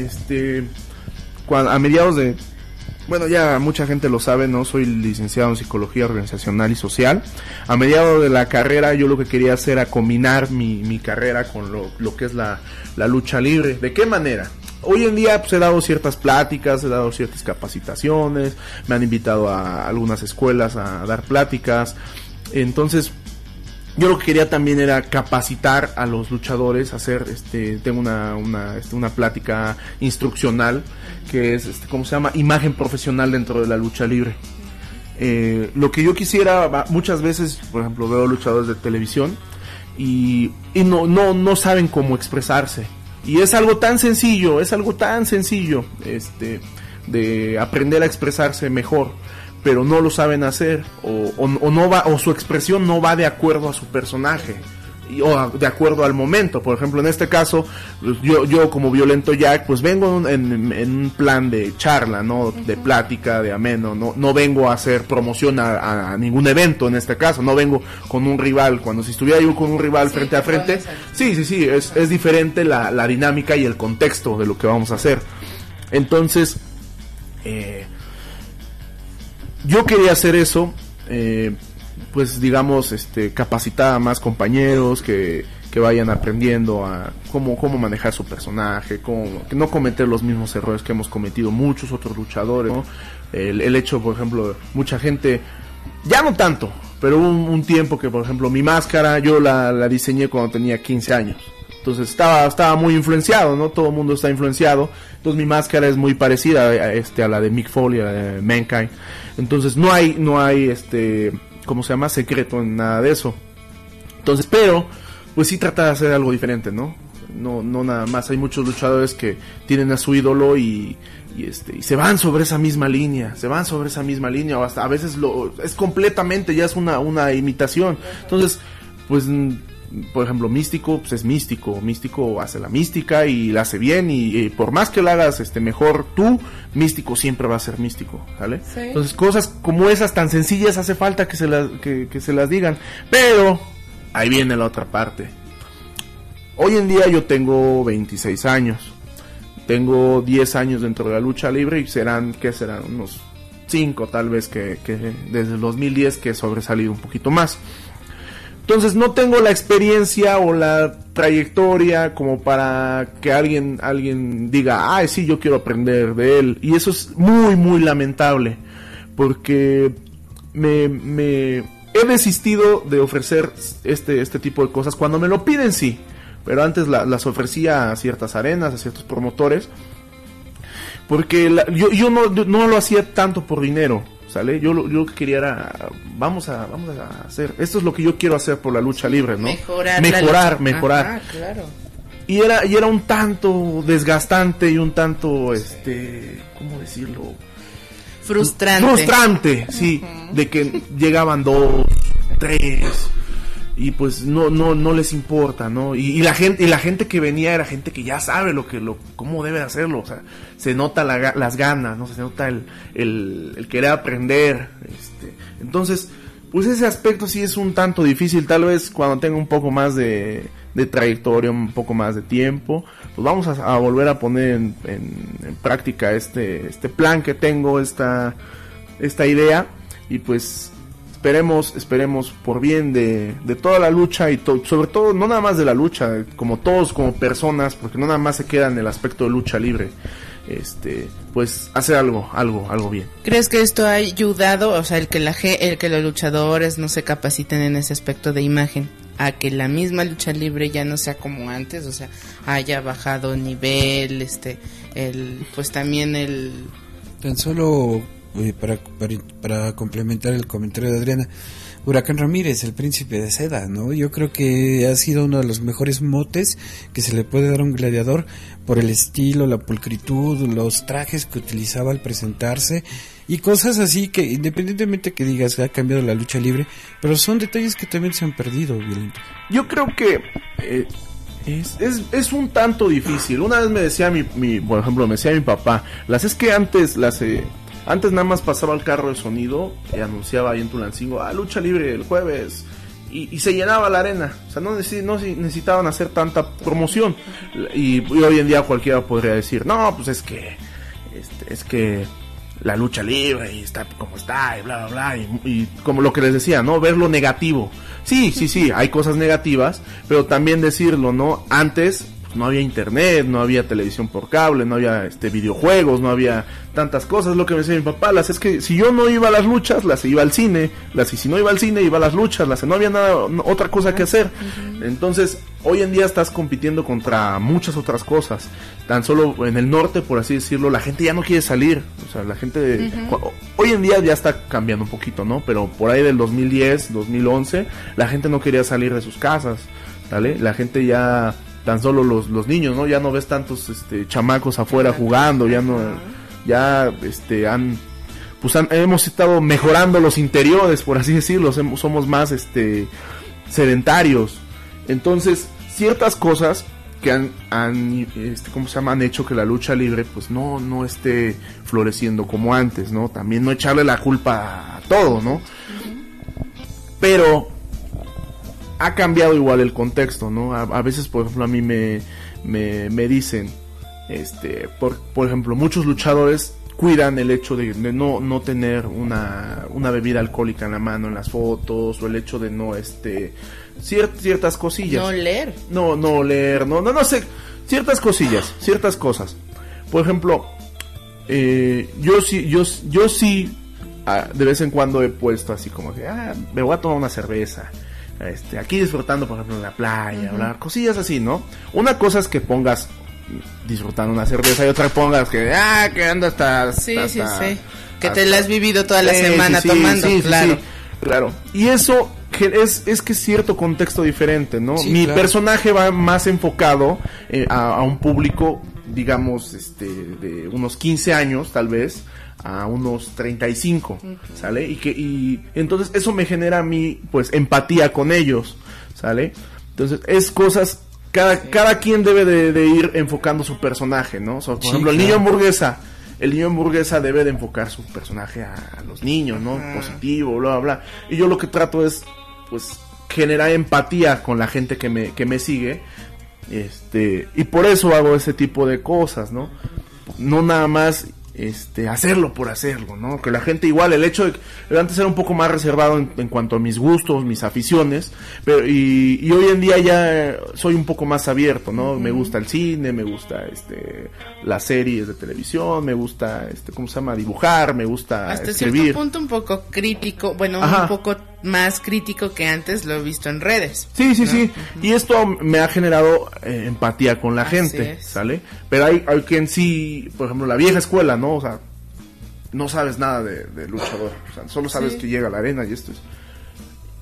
a mediados de, bueno, ya mucha gente lo sabe, ¿no? Soy licenciado en Psicología Organizacional y Social. A mediados de la carrera yo lo que quería hacer era combinar mi carrera con lo que es la lucha libre. ¿De qué manera? Hoy en día pues he dado ciertas pláticas, he dado ciertas capacitaciones, me han invitado a algunas escuelas a dar pláticas. Entonces, yo lo que quería también era capacitar a los luchadores, tengo una plática instruccional que es, ¿cómo se llama? Imagen profesional dentro de la lucha libre. Lo que yo quisiera, muchas veces, por ejemplo, veo luchadores de televisión y no saben cómo expresarse. Y es algo tan sencillo, de aprender a expresarse mejor, pero no lo saben hacer, o su expresión no va de acuerdo a su personaje, o de acuerdo al momento. Por ejemplo, en este caso, yo como Violento Jack, pues vengo en un plan de charla, ¿no? De plática, de ameno, no vengo a hacer promoción a ningún evento. En este caso, no vengo con un rival. Cuando si estuviera yo con un rival frente a frente, sí, es diferente la dinámica y el contexto de lo que vamos a hacer. Entonces, yo quería hacer eso, pues digamos, capacitar a más compañeros que vayan aprendiendo a cómo manejar su personaje, que no cometer los mismos errores que hemos cometido muchos otros luchadores, ¿no? El hecho, por ejemplo, mucha gente, ya no tanto, pero un tiempo que, por ejemplo, mi máscara yo la diseñé cuando tenía 15 años. Entonces estaba muy influenciado, ¿no? Todo el mundo está influenciado. Entonces mi máscara es muy parecida a la de Mick Foley, a la de Mankind. Entonces no hay ¿cómo se llama? Secreto en nada de eso. Entonces, pero pues sí trata de hacer algo diferente, ¿no? No nada más. Hay muchos luchadores que tienen a su ídolo y se van sobre esa misma línea, o hasta a veces es completamente, ya es una imitación. Entonces, pues, por ejemplo, Místico, pues es Místico hace la mística y la hace bien, y por más que la hagas mejor tú, Místico siempre va a ser Místico, ¿vale? Sí. Entonces, cosas como esas tan sencillas hace falta que se las digan, pero ahí viene la otra parte. Hoy en día yo tengo 26 años, tengo 10 años dentro de la lucha libre y serán unos 5 tal vez que desde el 2010 que he sobresalido un poquito más. Entonces no tengo la experiencia o la trayectoria como para que alguien diga, sí, yo quiero aprender de él. Y eso es muy, muy lamentable, porque me he desistido de ofrecer este tipo de cosas. Cuando me lo piden, sí, pero antes las ofrecía a ciertas arenas, a ciertos promotores, porque yo no lo hacía tanto por dinero, ¿sale? Yo lo que quería era, vamos a hacer, esto es lo que yo quiero hacer por la lucha libre, ¿no? Mejorar. Ajá, claro. Y era un tanto desgastante y un tanto, ¿cómo decirlo? Frustrante, sí, de que llegaban 2, 3, y pues no les importa, ¿no? Y la gente que venía era gente que ya sabe cómo debe hacerlo, o sea, se nota las ganas, ¿no? Se nota el querer aprender, entonces, pues ese aspecto sí es un tanto difícil. Tal vez cuando tenga un poco más de trayectoria, un poco más de tiempo, pues vamos a volver a poner en práctica este plan que tengo, esta idea, y pues esperemos por bien de toda la lucha, y sobre todo no nada más de la lucha, como todos como personas, porque no nada más se queda en el aspecto de lucha libre, pues hacer algo bien. ¿Crees que esto ha ayudado, o sea, el que los luchadores no se capaciten en ese aspecto de imagen, a que la misma lucha libre ya no sea como antes, o sea, haya bajado nivel, pues también tan solo para complementar el comentario de Adriana, Huracán Ramírez, el príncipe de seda, ¿no? Yo creo que ha sido uno de los mejores motes que se le puede dar a un gladiador por el estilo, la pulcritud, los trajes que utilizaba al presentarse y cosas así que, independientemente que digas que ha cambiado la lucha libre, pero son detalles que también se han perdido, Violento. Yo creo que es un tanto difícil. Una vez me decía por ejemplo, me decía mi papá, antes nada más pasaba el carro de sonido y anunciaba ahí en Tulancingo, lucha libre el jueves, y se llenaba la arena, o sea, no necesitaban hacer tanta promoción, y hoy en día cualquiera podría decir, no, pues es que la lucha libre y está como está y bla bla bla, y como lo que les decía, ¿no? Ver lo negativo. Sí, hay cosas negativas, pero también decirlo, ¿no? Antes no había internet, no había televisión por cable, no había videojuegos, no había tantas cosas. Lo que me decía mi papá, es que si yo no iba a las luchas, las iba al cine, y si no iba al cine, iba a las luchas, no había otra cosa que hacer. Entonces, hoy en día estás compitiendo contra muchas otras cosas. Tan solo en el norte, por así decirlo, la gente ya no quiere salir. O sea, la gente hoy en día ya está cambiando un poquito, ¿no? Pero por ahí del 2010, 2011, la gente no quería salir de sus casas, ¿vale? La gente ya, tan solo los niños, ¿no? Ya no ves tantos chamacos afuera jugando, hemos estado mejorando los interiores, por así decirlo, somos más sedentarios. Entonces, ciertas cosas que han hecho que la lucha libre pues no esté floreciendo como antes, ¿no? También no echarle la culpa a todo, ¿no? Pero ha cambiado igual el contexto, ¿no? A veces, por ejemplo, a mí me dicen, por ejemplo, muchos luchadores cuidan el hecho de no tener una bebida alcohólica en la mano en las fotos, o el hecho de no ciertas cosillas. No leer. No leer, no sé, ciertas cosas. Por ejemplo, yo sí de vez en cuando he puesto así como que me voy a tomar una cerveza. Aquí disfrutando, por ejemplo, en la playa, hablar cosillas así, ¿no? Una cosa es que pongas disfrutando una cerveza y otra pongas que anda hasta que te la has vivido toda la semana tomando, claro. Y eso es que es cierto contexto diferente, ¿no? Sí, Mi claro. personaje va más enfocado a un público, digamos, de unos 15 años, tal vez, a unos 35, ¿sale? Y entonces eso me genera a mí, pues, empatía con ellos, ¿sale? Entonces, es cosas, cada quien debe de ir enfocando su personaje, ¿no? O sea, por ejemplo, el niño hamburguesa debe de enfocar su personaje a los niños, ¿no? Positivo, bla, bla, bla. Y yo lo que trato es, pues, generar empatía con la gente que me sigue, y por eso hago ese tipo de cosas, ¿no? No nada más hacerlo por hacerlo, ¿no? Que la gente igual, el hecho de antes era un poco más reservado en cuanto a mis gustos, mis aficiones, pero y hoy en día ya soy un poco más abierto, ¿no? Me gusta el cine, me gusta las series de televisión, me gusta ¿cómo se llama? Dibujar, me gusta hasta escribir. cierto punto un poco crítico, bueno, un poco más crítico que antes lo he visto en redes. Sí. Y esto me ha generado empatía con la gente, ¿sale? Pero hay quien sí, por ejemplo, la vieja escuela, ¿no? O sea, no sabes nada de luchador, o sea, solo sabes que llega a la arena y esto es.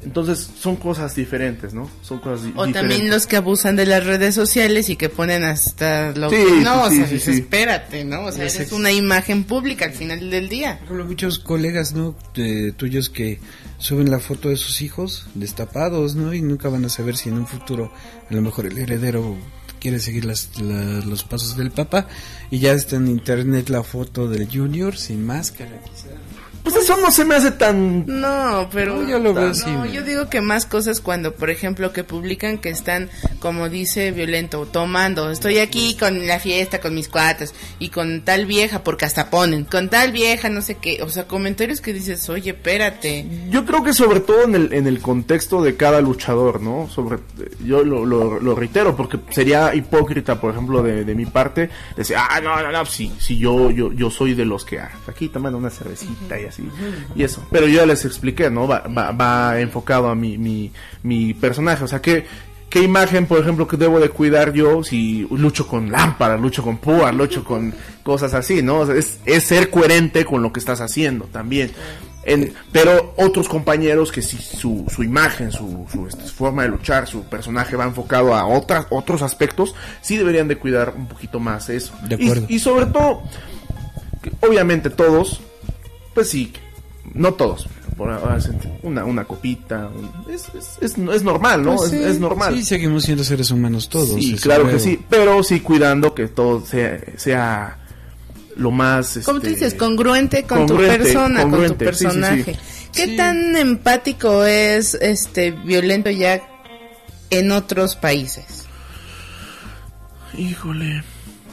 Entonces son cosas diferentes, ¿no? Son cosas O diferentes. también los que abusan de las redes sociales y que ponen hasta lo Sí, que no, sí, o sí, sea, sí, dices, sí. espérate, ¿no? O sea, Ese es una imagen pública al final del día. Por ejemplo, muchos colegas, ¿no? Tuyos que suben la foto de sus hijos destapados, ¿no? Y nunca van a saber si en un futuro a lo mejor el heredero quiere seguir los pasos del papá y ya está en internet la foto del Junior sin máscara, quizá. Pues eso no se me hace tan... No, pero No, yo lo veo así, no, güey. yo digo que más cosas cuando, por ejemplo, que publican que están, como dice Violento, tomando, estoy aquí con la fiesta, con mis cuates, y con tal vieja, porque hasta ponen, con tal vieja, no sé qué, o sea, comentarios que dices, oye, espérate. Yo creo que sobre todo en el contexto de cada luchador, ¿no? Yo lo reitero, porque sería hipócrita, por ejemplo, de mi parte, decir, no, si yo soy de los que, aquí toman una cervecita y así, y eso. Pero yo ya les expliqué, ¿no? Va enfocado a mi personaje, o sea, ¿qué imagen, por ejemplo, que debo de cuidar yo si lucho con lámparas, lucho con púas, lucho con cosas así, ¿no? O sea, es ser coherente con lo que estás haciendo también. Pero otros compañeros que si su imagen, su forma de luchar, su personaje va enfocado a otros aspectos, sí deberían de cuidar un poquito más eso. De acuerdo. Y sobre todo, obviamente todos, pues sí, no todos, una copita, es normal, ¿no? Pues sí, es normal. Sí, seguimos siendo seres humanos todos. Sí, eso claro creo. que sí, pero sí cuidando que todo sea lo más... ¿Cómo te dices? Congruente con congruente, tu persona, congruente, con tu sí, sí, sí. personaje. ¿Qué Sí. tan empático es Violento ya en otros países? Híjole.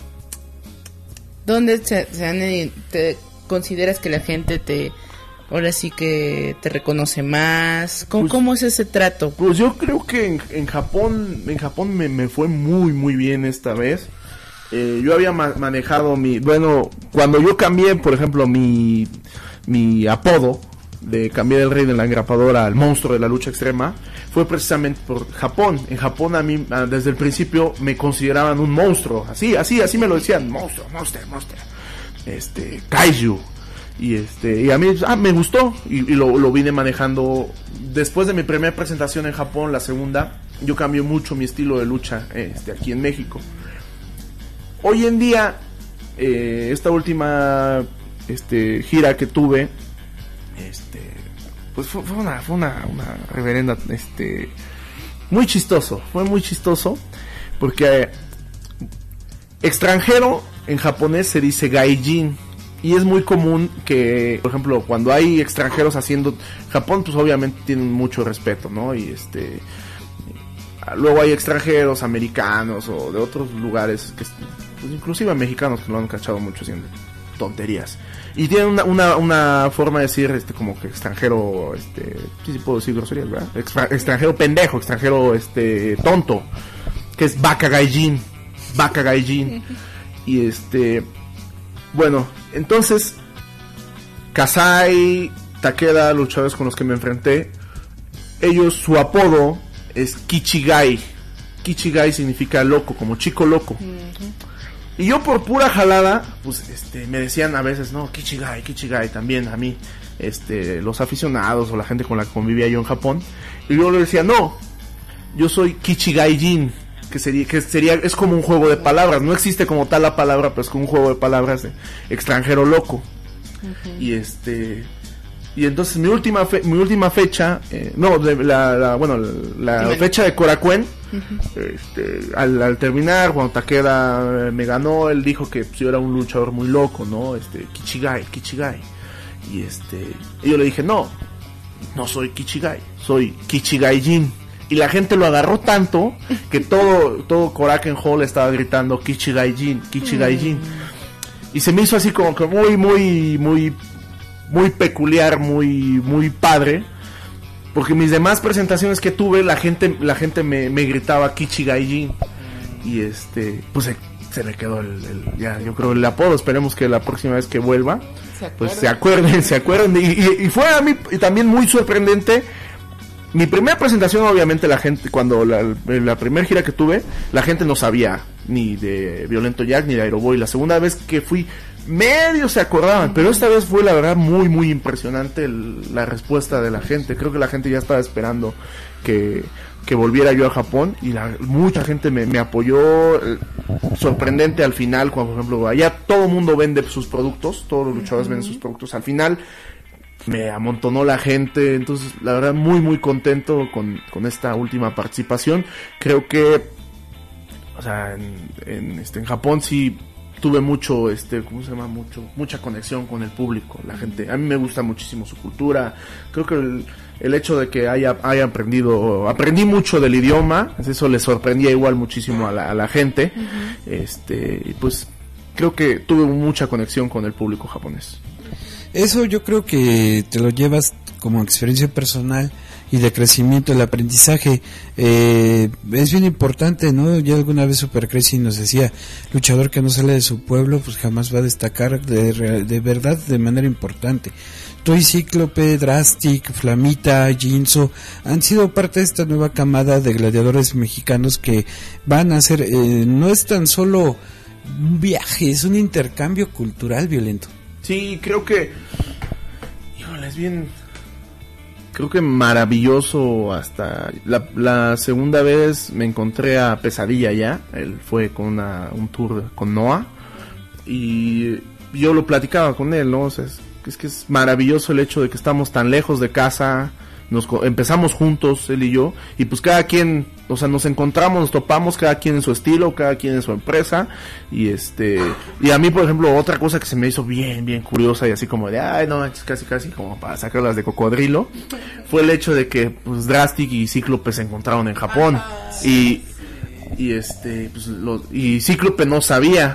¿Dónde te consideras que la gente ahora sí que te reconoce más? ¿Cómo es ese trato? Pues yo creo que en Japón me fue muy muy bien esta vez. Yo había manejado cuando yo cambié, por ejemplo, mi apodo cambié del rey de la engrapadora al monstruo de la lucha extrema, fue precisamente por Japón. En Japón a mí desde el principio me consideraban un monstruo, así me lo decían, monster, kaiju. Y a mí me gustó y lo vine manejando. Después de mi primera presentación en Japón, la segunda, yo cambié mucho mi estilo de lucha aquí en México. Hoy en día, esta última gira que tuve, pues fue una reverenda, muy chistoso, fue muy chistoso, porque extranjero en japonés se dice gaijin, y es muy común que, por ejemplo, cuando hay extranjeros haciendo Japón, pues obviamente tienen mucho respeto, ¿no? Y luego hay extranjeros americanos o de otros lugares, pues inclusive mexicanos que lo han cachado mucho haciendo tonterías. Y tienen una forma de decir, como que extranjero, sí puedo decir groserías, ¿verdad? Extranjero pendejo, extranjero, tonto, que es baka gaijin. Y bueno, entonces, Kasai, Takeda, luchadores con los que me enfrenté, ellos, su apodo es Kichigai. Kichigai significa loco, como chico loco. Y yo por pura jalada, pues me decían a veces, no, Kichigai también a mí, los aficionados o la gente con la que convivía yo en Japón. Y yo le decía, no, yo soy Kichigaijin, que sería es como un juego de palabras, no existe como tal la palabra, pero es como un juego de palabras de extranjero loco. Y y entonces mi última fecha, la fecha de Korakuen, al terminar, cuando Takeda me ganó, él dijo que yo era un luchador muy loco, ¿no? Kichigai. Y yo le dije, no soy Kichigai, soy Kichigaijin. Y la gente lo agarró tanto que todo Korakuen Hall estaba gritando Kichigaijin. Y se me hizo así como que muy peculiar, muy padre, porque mis demás presentaciones que tuve, la gente me gritaba Kichigaijin. Y pues se me quedó yo creo el apodo. Esperemos que la próxima vez que vuelva, pues se acuerden. Y fue a mí también muy sorprendente. Mi primera presentación, obviamente, la gente, cuando la primera gira que tuve, la gente no sabía ni de Violento Jack, ni de Aeroboy. La segunda vez que fui, medio se acordaban, pero esta vez fue la verdad muy, muy impresionante la respuesta de la gente. Creo que la gente ya estaba esperando que volviera yo a Japón, y mucha gente me apoyó. Sorprendente al final, cuando por ejemplo allá todo el mundo vende sus productos, todos los luchadores venden sus productos, al final me amontonó la gente. Entonces la verdad muy muy contento con esta última participación. Creo que, o sea, en Japón sí tuve mucho, mucha conexión con el público, la gente. A mí me gusta muchísimo su cultura. Creo que el hecho de que haya aprendí mucho del idioma, eso le sorprendía igual muchísimo a la gente. Y pues creo que tuve mucha conexión con el público japonés. Eso yo creo que te lo llevas como experiencia personal y de crecimiento, el aprendizaje es bien importante, ¿no? Ya alguna vez Super Crazy nos decía, luchador que no sale de su pueblo pues jamás va a destacar de verdad de manera importante. Toy Cíclope, Drastic, Flamita, Jinzo han sido parte de esta nueva camada de gladiadores mexicanos que van a hacer, no es tan solo un viaje, es un intercambio cultural violento. Sí, creo que, híjole, es bien, creo que maravilloso. Hasta la segunda vez me encontré a Pesadilla ya, él fue con un tour con Noah, y yo lo platicaba con él, ¿no? O sea, es que es maravilloso el hecho de que estamos tan lejos de casa, empezamos juntos, él y yo, y pues cada quien, o sea, nos encontramos, nos topamos, cada quien en su estilo, cada quien en su empresa, y a mí, por ejemplo, otra cosa que se me hizo bien, bien curiosa, y así como de, ay, no, casi como para sacarlas de cocodrilo, fue el hecho de que, pues, Drastic y Cíclope se encontraron en Japón, y Cíclope no sabía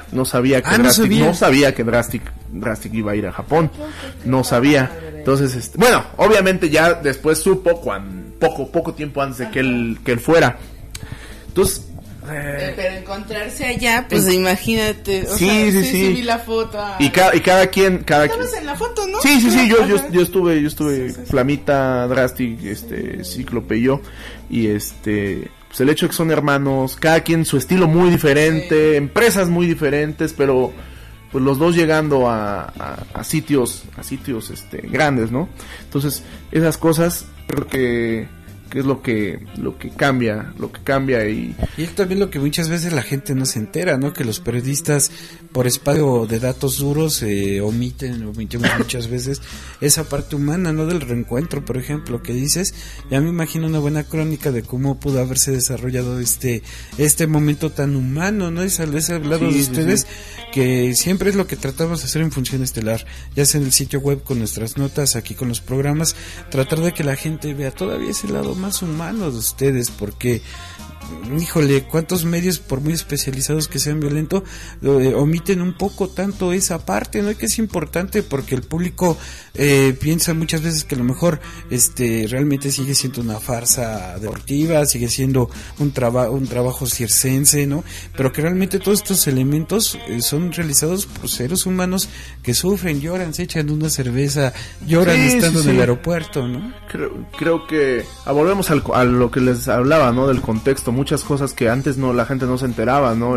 que Drastic iba a ir a Japón, no sabía. Entonces, bueno, obviamente ya después supo poco tiempo antes de que él fuera. Entonces, pero encontrarse allá, pues imagínate, o sí, sea, sí, vi la foto. Y cada quien. Estabas en la foto, ¿no? Sí, yo estuve sí. Flamita, Drastic, Cíclope y yo, y pues el hecho de que son hermanos, cada quien su estilo muy diferente, empresas muy diferentes, pero pues los dos llegando a sitios grandes, ¿no? Entonces, esas cosas creo que es lo que cambia y es también lo que muchas veces la gente no se entera, ¿no? Que los periodistas por espacio de datos duros omitimos muchas veces esa parte humana, ¿no? Del reencuentro, por ejemplo, que dices, ya me imagino una buena crónica de cómo pudo haberse desarrollado este momento tan humano, ¿no? Es hablado de ustedes, que siempre es lo que tratamos de hacer en Función Estelar, ya sea en el sitio web con nuestras notas, aquí con los programas, tratar de que la gente vea todavía ese lado más humano de ustedes, porque híjole, cuántos medios, por muy especializados que sean violentos, omiten un poco tanto esa parte, ¿no? Que es importante porque el público piensa muchas veces que a lo mejor realmente sigue siendo una farsa deportiva, sigue siendo un trabajo circense, ¿no? Pero que realmente todos estos elementos son realizados por seres humanos que sufren, lloran, se echan una cerveza, lloran estando en el aeropuerto, ¿no? Creo que volvemos a lo que les hablaba, ¿no? Del contexto, muchas cosas que antes la gente no se enteraba, ¿no?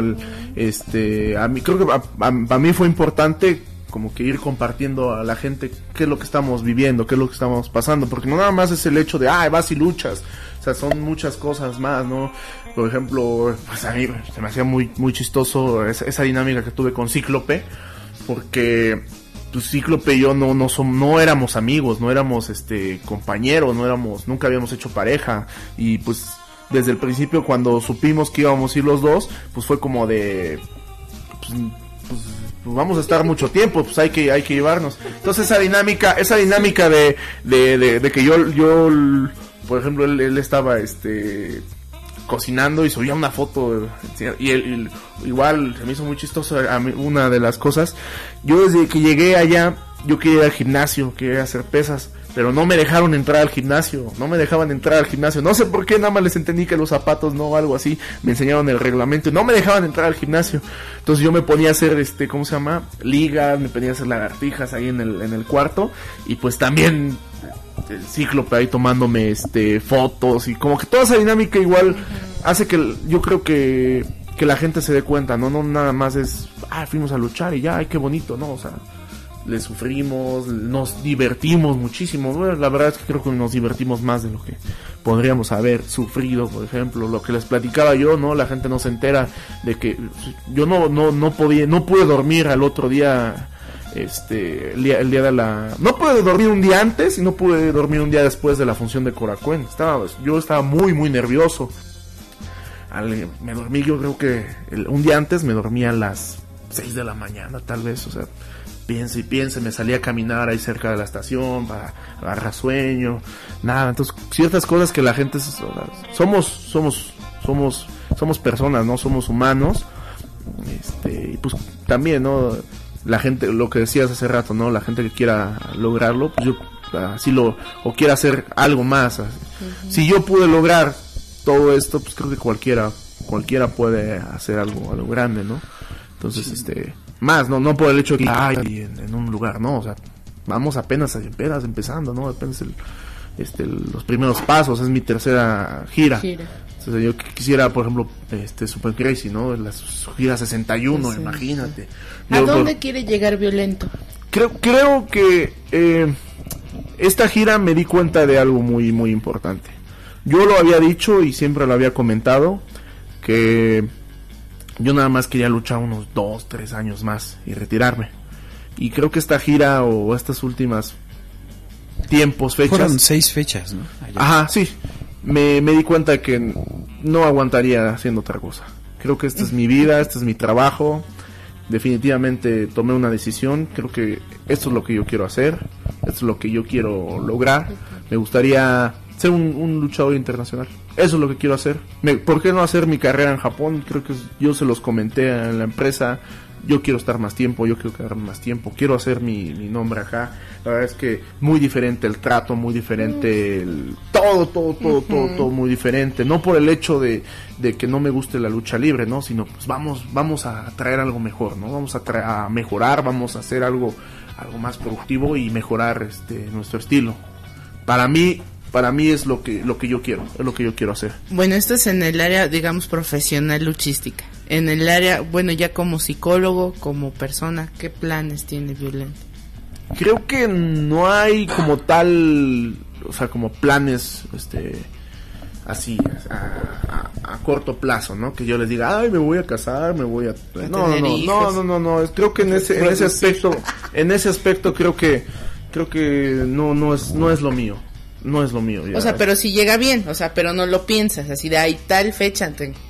A mí creo que a mí fue importante como que ir compartiendo a la gente qué es lo que estamos viviendo, qué es lo que estamos pasando, porque no nada más es el hecho de vas y luchas, o sea, son muchas cosas más, ¿no? Por ejemplo, pues a mí se me hacía muy muy chistoso esa dinámica que tuve con Cíclope, porque pues Cíclope y yo no éramos amigos, no éramos compañeros, nunca habíamos hecho pareja, y pues desde el principio cuando supimos que íbamos a ir los dos, pues fue como de pues vamos a estar mucho tiempo, pues hay que llevarnos. Entonces esa dinámica de que yo por ejemplo él estaba cocinando y subía una foto y él igual se me hizo muy chistoso a mí, una de las cosas. Yo desde que llegué allá yo quería ir al gimnasio, quería hacer pesas, pero no me dejaron entrar al gimnasio, no sé por qué, nada más les entendí que los zapatos no, algo así, me enseñaron el reglamento y no me dejaban entrar al gimnasio. Entonces yo me ponía a hacer ligas, me ponía a hacer lagartijas ahí en el cuarto, y pues también el Cíclope ahí tomándome fotos, y como que toda esa dinámica igual hace que yo creo que que la gente se dé cuenta, no nada más es, fuimos a luchar y ya, ay, qué bonito, no, o sea, le sufrimos, nos divertimos muchísimo. Bueno, la verdad es que creo que nos divertimos más de lo que podríamos haber sufrido, por ejemplo, lo que les platicaba yo, ¿no? La gente no se entera de que yo no pude dormir al otro día, el día de la... No pude dormir un día antes y no pude dormir un día después de la función de Korakuen. Yo estaba muy, muy nervioso. Me dormí, yo creo que un día antes me dormí a las 6 de la mañana, tal vez, o sea... Piense, me salí a caminar ahí cerca de la estación para agarrar sueño, nada, entonces ciertas cosas que la gente, somos personas, ¿no? Somos humanos, y pues también, ¿no? La gente, lo que decías hace rato, ¿no? La gente que quiera lograrlo, pues yo o quiera hacer algo más, si yo pude lograr todo esto, pues creo que cualquiera puede hacer algo grande, ¿no? Entonces, más, no por el hecho de que en un lugar, no, o sea, vamos apenas empezando, ¿no? Apenas los primeros pasos, es mi tercera gira. Entonces, yo quisiera, por ejemplo, Super Crazy, ¿no? Las giras 61, imagínate. ¿A dónde quiere llegar Violento? Creo que esta gira me di cuenta de algo muy, muy importante. Yo lo había dicho y siempre lo había comentado, que yo nada más quería luchar unos 2-3 años más y retirarme. Y creo que esta gira o estas últimas fechas... Fueron 6 fechas, ¿no? Ajá, sí. Me di cuenta que no aguantaría haciendo otra cosa. Creo que esta es mi vida, este es mi trabajo. Definitivamente tomé una decisión. Creo que esto es lo que yo quiero hacer. Esto es lo que yo quiero lograr. Me gustaría ser un luchador internacional. Eso es lo que quiero hacer. ¿Por qué no hacer mi carrera en Japón? Creo que yo se los comenté en la empresa. Yo quiero estar más tiempo, yo quiero quedarme más tiempo. Quiero hacer mi nombre acá. La verdad es que muy diferente el trato, muy diferente todo muy diferente. No por el hecho de que no me guste la lucha libre, ¿no? Sino pues vamos a traer algo mejor, ¿no? Vamos a mejorar, vamos a hacer algo más productivo y mejorar nuestro estilo. Para mí es lo que yo quiero, es lo que yo quiero hacer. Bueno, esto es en el área, digamos, profesional luchística. En el área, bueno, ya como psicólogo, como persona, ¿qué planes tiene Violento? Creo que no hay como tal, o sea, como planes, así, a corto plazo, ¿no? Que yo les diga, me voy a casar, me voy a... No, creo que en ese aspecto creo que no es lo mío. No es lo mío. Ya. O sea, pero si llega bien, o sea, pero no lo piensas, así de hay tal fecha,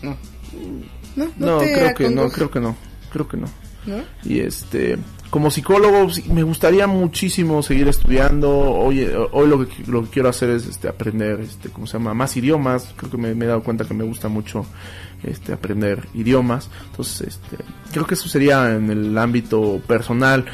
creo que no. ¿No? Y como psicólogo me gustaría muchísimo seguir estudiando. Hoy lo que quiero hacer es aprender más idiomas. Creo que me he dado cuenta que me gusta mucho aprender idiomas. Entonces, creo que eso sería en el ámbito personal.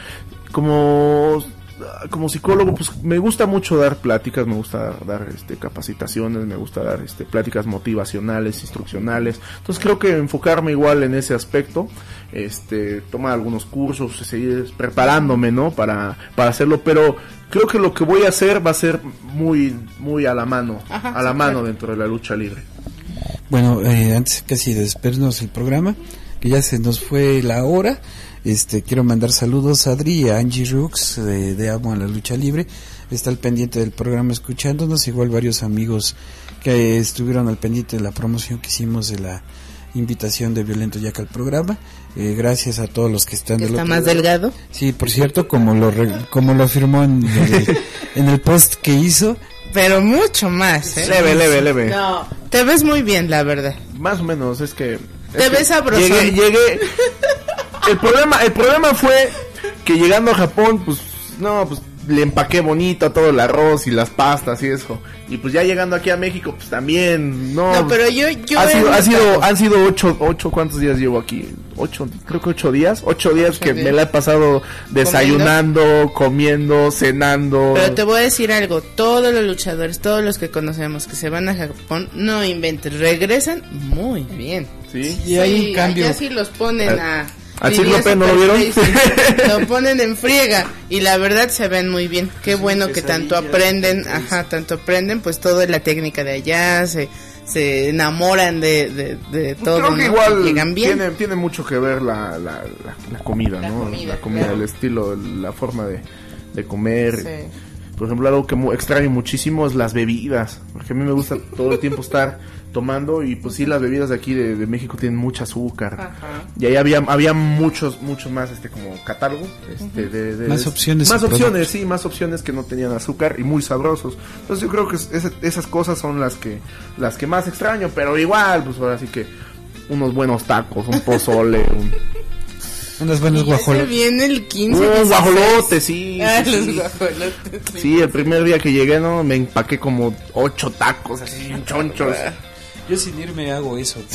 Como psicólogo, pues me gusta mucho dar pláticas, me gusta dar capacitaciones, me gusta dar pláticas motivacionales, instruccionales. Entonces creo que enfocarme igual en ese aspecto, tomar algunos cursos, seguir preparándome, ¿no? Para hacerlo, pero creo que lo que voy a hacer va a ser muy muy a la mano, dentro de la lucha libre. Bueno, antes casi de despedirnos el programa, que ya se nos fue la hora. Quiero mandar saludos a Adri y a Angie Rux de Amo a la Lucha Libre. Está al pendiente del programa escuchándonos, igual varios amigos que estuvieron al pendiente de la promoción que hicimos de la invitación de Violento Jack al programa. Gracias a todos los que están del otro lado. ¿Está más delgado? Sí, por cierto, como lo afirmó en el post que hizo. Pero mucho más, ¿eh? Leve. No, te ves muy bien, la verdad. Más o menos, es que... Te ves sabroso. Llegué... El problema fue que llegando a Japón, pues le empaqué bonito todo el arroz y las pastas y eso. Y pues ya llegando aquí a México, pues también, no. Pero yo han sido 8, ¿cuántos días llevo aquí? 8, creo que 8 días. 8 días que me la he pasado desayunando, comiendo, cenando. Pero te voy a decir algo, todos los luchadores, todos los que conocemos que se van a Japón, no inventen, regresan muy bien. Sí. Y hay un cambio. Ya sí los ponen ¿Al Cíclope no lo vieron? Lo ponen en friega y la verdad se ven muy bien. Qué bueno que tanto aprenden, pues todo la técnica de allá, se se enamoran de todo, Creo que ¿no? igual Llegan bien. tiene mucho que ver la comida, La ¿no? comida, La comida, claro. el estilo, la forma de comer. Sí. Por ejemplo, algo que extraño muchísimo es las bebidas, porque a mí me gusta todo el tiempo estar tomando, y pues sí, las bebidas de aquí de México tienen mucho azúcar. Ajá. Y ahí había muchos más como catálogo, de Más opciones más de opciones, productos. sí, más opciones que no tenían azúcar y muy sabrosos. Entonces yo creo que esas cosas son las que más extraño, pero igual, pues ahora sí que unos buenos tacos, un pozole, Unas buenas Y ya se guajolotes. viene el 15. un 16. guajolote, sí. Ah, sí, los sí. guajolotes. Sí, el primer día que llegué, ¿no? Me empaqué como 8 tacos, así, chonchos. Yo sin irme hago eso. Sí.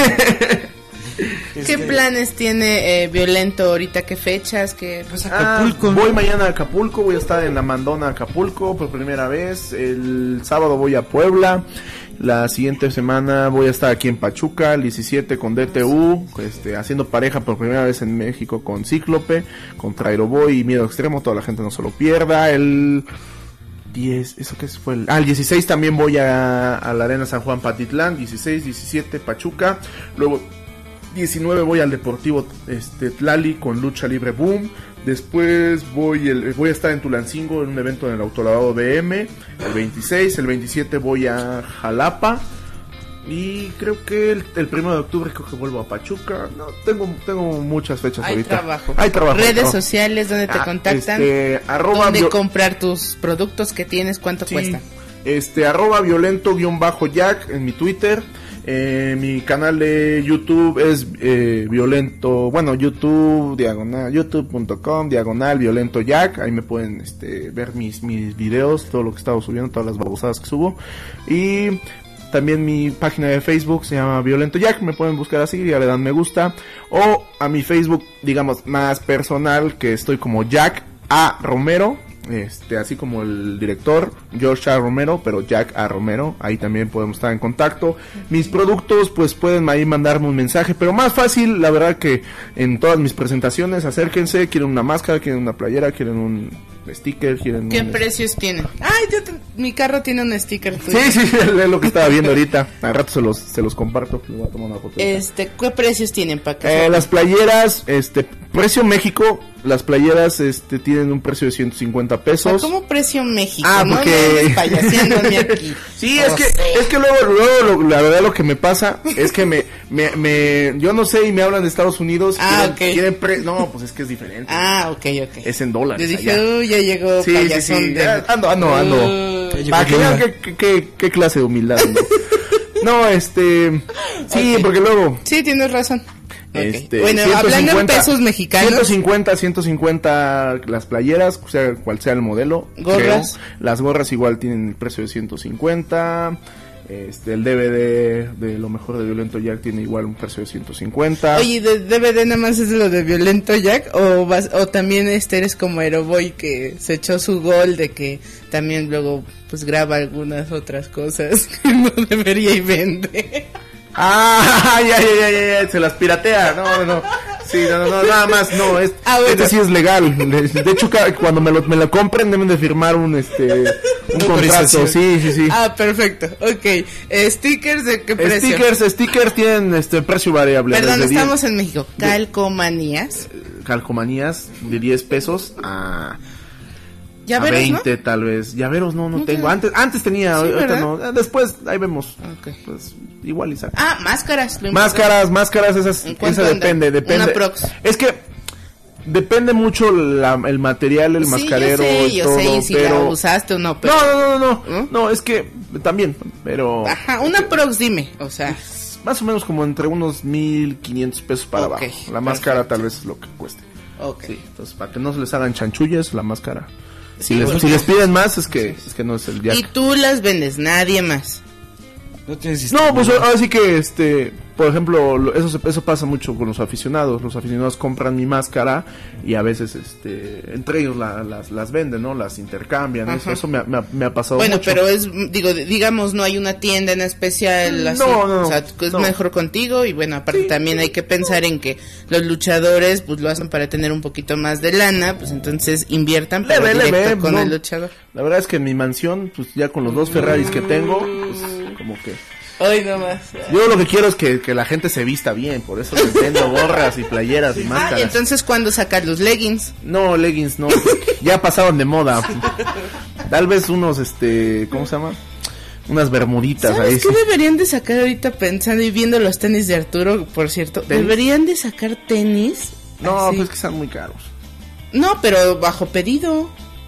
¿Qué planes tiene Violento ahorita? ¿Qué fechas? ¿Qué... Pues Acapulco. Voy mañana a Acapulco, voy a estar en la Mandona Acapulco por primera vez. El sábado voy a Puebla. La siguiente semana voy a estar aquí en Pachuca, el 17 con DTU, haciendo pareja por primera vez en México con Cíclope, contra Aeroboy y Miedo Extremo, toda la gente no se lo pierda. El 10, ¿eso qué fue? El 16 también voy a la Arena San Juan Patitlán, 16, 17 Pachuca, luego 19 voy al Deportivo Tlali con Lucha Libre Boom. Después voy a estar en Tulancingo en un evento en el Autolavado BM. El 26, el 27 voy a Jalapa. Y creo que el 1 de octubre creo que vuelvo a Pachuca. No, tengo muchas fechas Hay ahorita. trabajo. Hay trabajo. Redes hay trabajo. sociales donde te contactan. Arroba ¿Dónde vio- comprar tus productos que tienes? ¿Cuánto Sí, cuesta? arroba violento-jack en mi Twitter. Mi canal de YouTube es violento, bueno, youtube.com violento jack. Ahí me pueden ver mis videos, todo lo que he estado subiendo, todas las babosadas que subo. Y también mi página de Facebook se llama Violento Jack, me pueden buscar así, ya le dan me gusta. O a mi Facebook, digamos, más personal, que estoy como Jack A. Romero. Así como el director George A. Romero, pero Jack A. Romero, ahí también podemos estar en contacto. Mis productos, pues pueden ahí mandarme un mensaje, pero más fácil, la verdad, que en todas mis presentaciones, acérquense, quieren una máscara, quieren una playera, quieren un sticker, quieren ¿Qué un... precios tienen? Ay, mi carro tiene un sticker tuyo. Sí, es lo que estaba viendo ahorita. Al rato se los comparto, les voy a tomar una foto. ¿Qué precios tienen para que Las playeras, precio México, las playeras tienen un precio de 150 pesos. ¿Cómo precio México? Ah, No porque... me andes payaseándome aquí. Sí, Oh, es que luego la verdad lo que me pasa es que yo no sé, y me hablan de Estados Unidos. Ah, no, pues es que es diferente. Ah, ok. Es en dólares. Yo dije, allá. uy, ya llegó Sí, payasón sí, de... ya, ando. Uy. Para que vean qué clase de humildad. No, sí, Ok. porque luego... Sí, tienes razón. Ok. Bueno, 150, hablando en pesos mexicanos. 150 las playeras, o sea, cual sea el modelo. Gorras. creo. Las gorras igual tienen el precio de 150. El DVD de Lo Mejor de Violento Jack tiene igual un precio de 150. Oye, ¿de DVD nada más es lo de Violento Jack? ¿O también eres como Aeroboy, que se echó su gol de que también luego pues graba algunas otras cosas que no debería y vende? Ah, ya, se las piratea. No. Sí, no, nada más, no, Bueno. este sí es legal. De hecho, cuando me lo compren deben de firmar un contrato. autorización. Sí. Ah, perfecto, ok. ¿Stickers de qué precio? Stickers tienen precio variable. Perdón, desde estamos en México. Calcomanías. calcomanías de 10 pesos a Llaveros, 20 tal vez. Llaveros no tengo. Antes tenía, Sí, ahorita ¿verdad? no. Después ahí vemos. Ok. Pues igual y saca. Ah, máscaras. lo importante. Máscaras, esas, ¿En cuánto esa andan? depende. Una prox. Es que depende mucho el material, el mascarero y yo todo, sé, y si pero la usaste o no, pero... no, no, es que también, pero Ajá, una prox, dime, o sea... más o menos como entre unos 1,500 pesos para Ok, abajo. La máscara tal vez es lo que cueste. Ok. Sí, entonces para que no se les hagan chanchulles, la máscara. Sí, Si les piden más es que no es el Jack. Y tú las vendes, nadie más. No tienes No, pues ahora sí que, por ejemplo, eso pasa mucho con los aficionados. Los aficionados compran mi máscara y a veces, entre ellos las venden, ¿no? Las intercambian. Ajá. Eso me ha pasado Bueno, mucho. pero digamos, no hay una tienda en especial así. No, o sea, es no. mejor contigo y bueno, aparte Sí. también hay que pensar en que los luchadores pues lo hacen para tener un poquito más de lana, pues entonces inviertan pero Leve, directo con no. el luchador. La verdad es que en mi mansión, pues ya con los 2 Ferraris que tengo, pues como que... Hoy nomás. Yo lo que quiero es que la gente se vista bien, por eso les vendo gorras y playeras y máscaras. Y entonces, ¿cuándo sacar los leggings? No, leggings no, ya pasaron de moda. Tal vez unos, ¿cómo se llama? Unas bermuditas. ¿Sabes ahí. qué deberían de sacar ahorita pensando y viendo los tenis de Arturo, por cierto? ¿Tenis? Deberían de sacar tenis. No, así. pues que están muy caros. No, pero bajo pedido.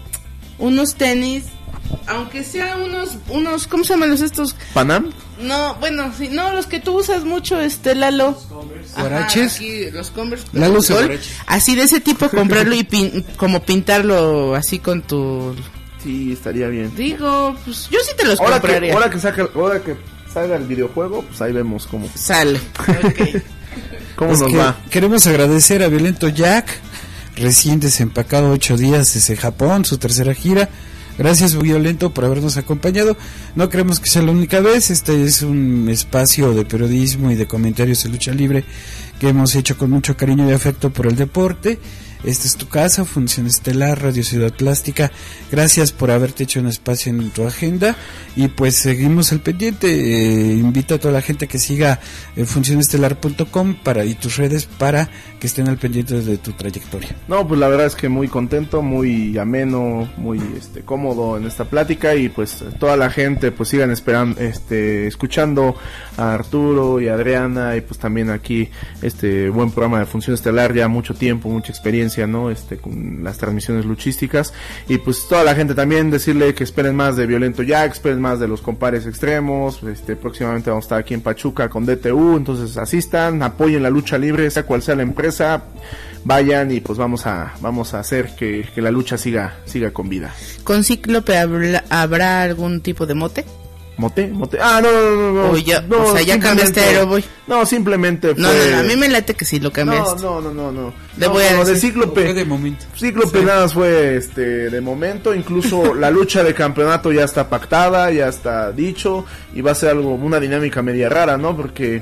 Unos tenis, aunque sea unos, ¿cómo se llaman los estos? ¿Panam? No, bueno, sí, no, los que tú usas mucho, Lalo. ¿Guaraches? Aquí, los Converse. Lalo usa Sol. guaraches. Así de ese tipo, comprarlo y como pintarlo así con tu... Sí, estaría bien. Digo, pues yo sí te los Ahora compraría. que salga el videojuego, pues ahí vemos cómo Sale. Ok. nos Pues que va. queremos agradecer a Violento Jack, recién desempacado 8 días desde Japón, su tercera gira. Gracias, Violento, por habernos acompañado. No creemos que sea la única vez. Este es un espacio de periodismo y de comentarios de lucha libre que hemos hecho con mucho cariño y afecto por el deporte. Esta es tu casa, Función Estelar, Radio Ciudad Plástica. Gracias por haberte hecho un espacio en tu agenda y pues seguimos al pendiente. Invita a toda la gente que siga funcionestelar.com y tus redes para que estén al pendiente de tu trayectoria. No, pues la verdad es que muy contento, muy ameno, muy cómodo en esta plática y pues toda la gente pues sigan esperando, escuchando a Arturo y a Adriana y pues también aquí buen programa de Función Estelar, ya mucho tiempo, mucha experiencia, ¿no? Con las transmisiones luchísticas y pues toda la gente también decirle que esperen más de Violento Jack, esperen más de los compares extremos, próximamente vamos a estar aquí en Pachuca con DTU, entonces asistan, apoyen la lucha libre, sea cual sea la empresa, vayan y pues vamos a hacer que la lucha siga con vida. ¿Con Cíclope habrá algún tipo de mote? ¿Mote? Ah, no. O sea, ya cambiaste a Aeroboy. No, simplemente fue... No, a mí me late que sí lo cambiaste. No. Le voy a de decir. Cíclope. Fue de momento. Cíclope nada más fue de momento, incluso la lucha de campeonato ya está pactada, ya está dicho y va a ser una dinámica media rara, ¿no? Porque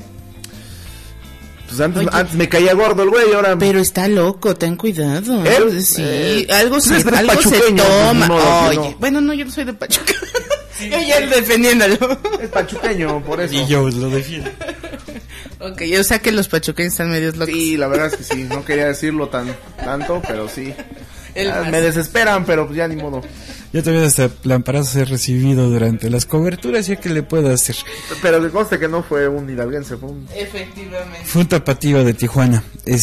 pues antes me caía gordo el güey, ahora Pero está loco, ten cuidado. ¿Él? Sí, algo se es toma. pachuqueño, Oye, no. bueno, no, yo no soy de Pachuca. Yo ya defendiéndolo. es pachuqueño, por eso. Y yo lo defiendo. Ok, yo sé que los pachuqueños están medios locos. Sí, la verdad es que sí, no quería decirlo tanto, pero sí. El más. Me desesperan, pero pues ya ni modo. Yo también hasta lamparazo he recibido durante las coberturas, ya que le puedo hacer. Pero que conste que no fue un hidalguense, fue un... Efectivamente. Fue un tapatío de Tijuana.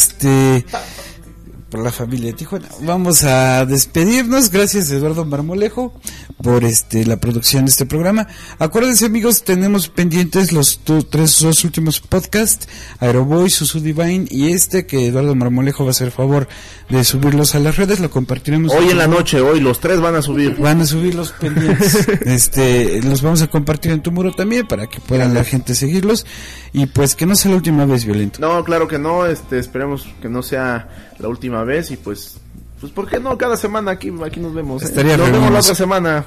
Por la familia de Tijuana. Vamos a despedirnos. Gracias, Eduardo Marmolejo, por la producción de este programa. Acuérdense, amigos, tenemos pendientes los dos últimos podcasts, Aeroboy, Susu Divine y que Eduardo Marmolejo va a hacer favor de subirlos a las redes, lo compartiremos. Hoy en la noche, los 3 van a subir. Van a subir los pendientes. Los vamos a compartir en tu muro también para que puedan la gente seguirlos y pues que no sea la última vez, Violento. No, claro que no, esperemos que no sea la última vez y pues ¿por qué no? Cada semana aquí nos vemos. Estaría Nos vemos la hermoso. otra semana.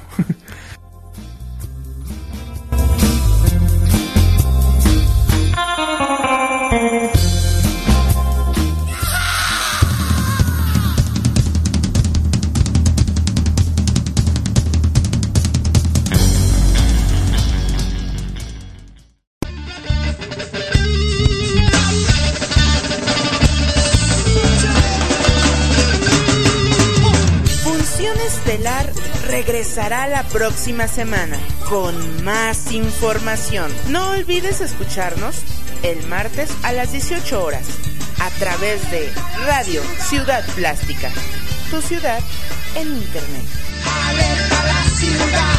Estelar regresará la próxima semana con más información. No olvides escucharnos el martes a las 18 horas a través de Radio Ciudad Plástica, tu ciudad en internet. Alerta la ciudad.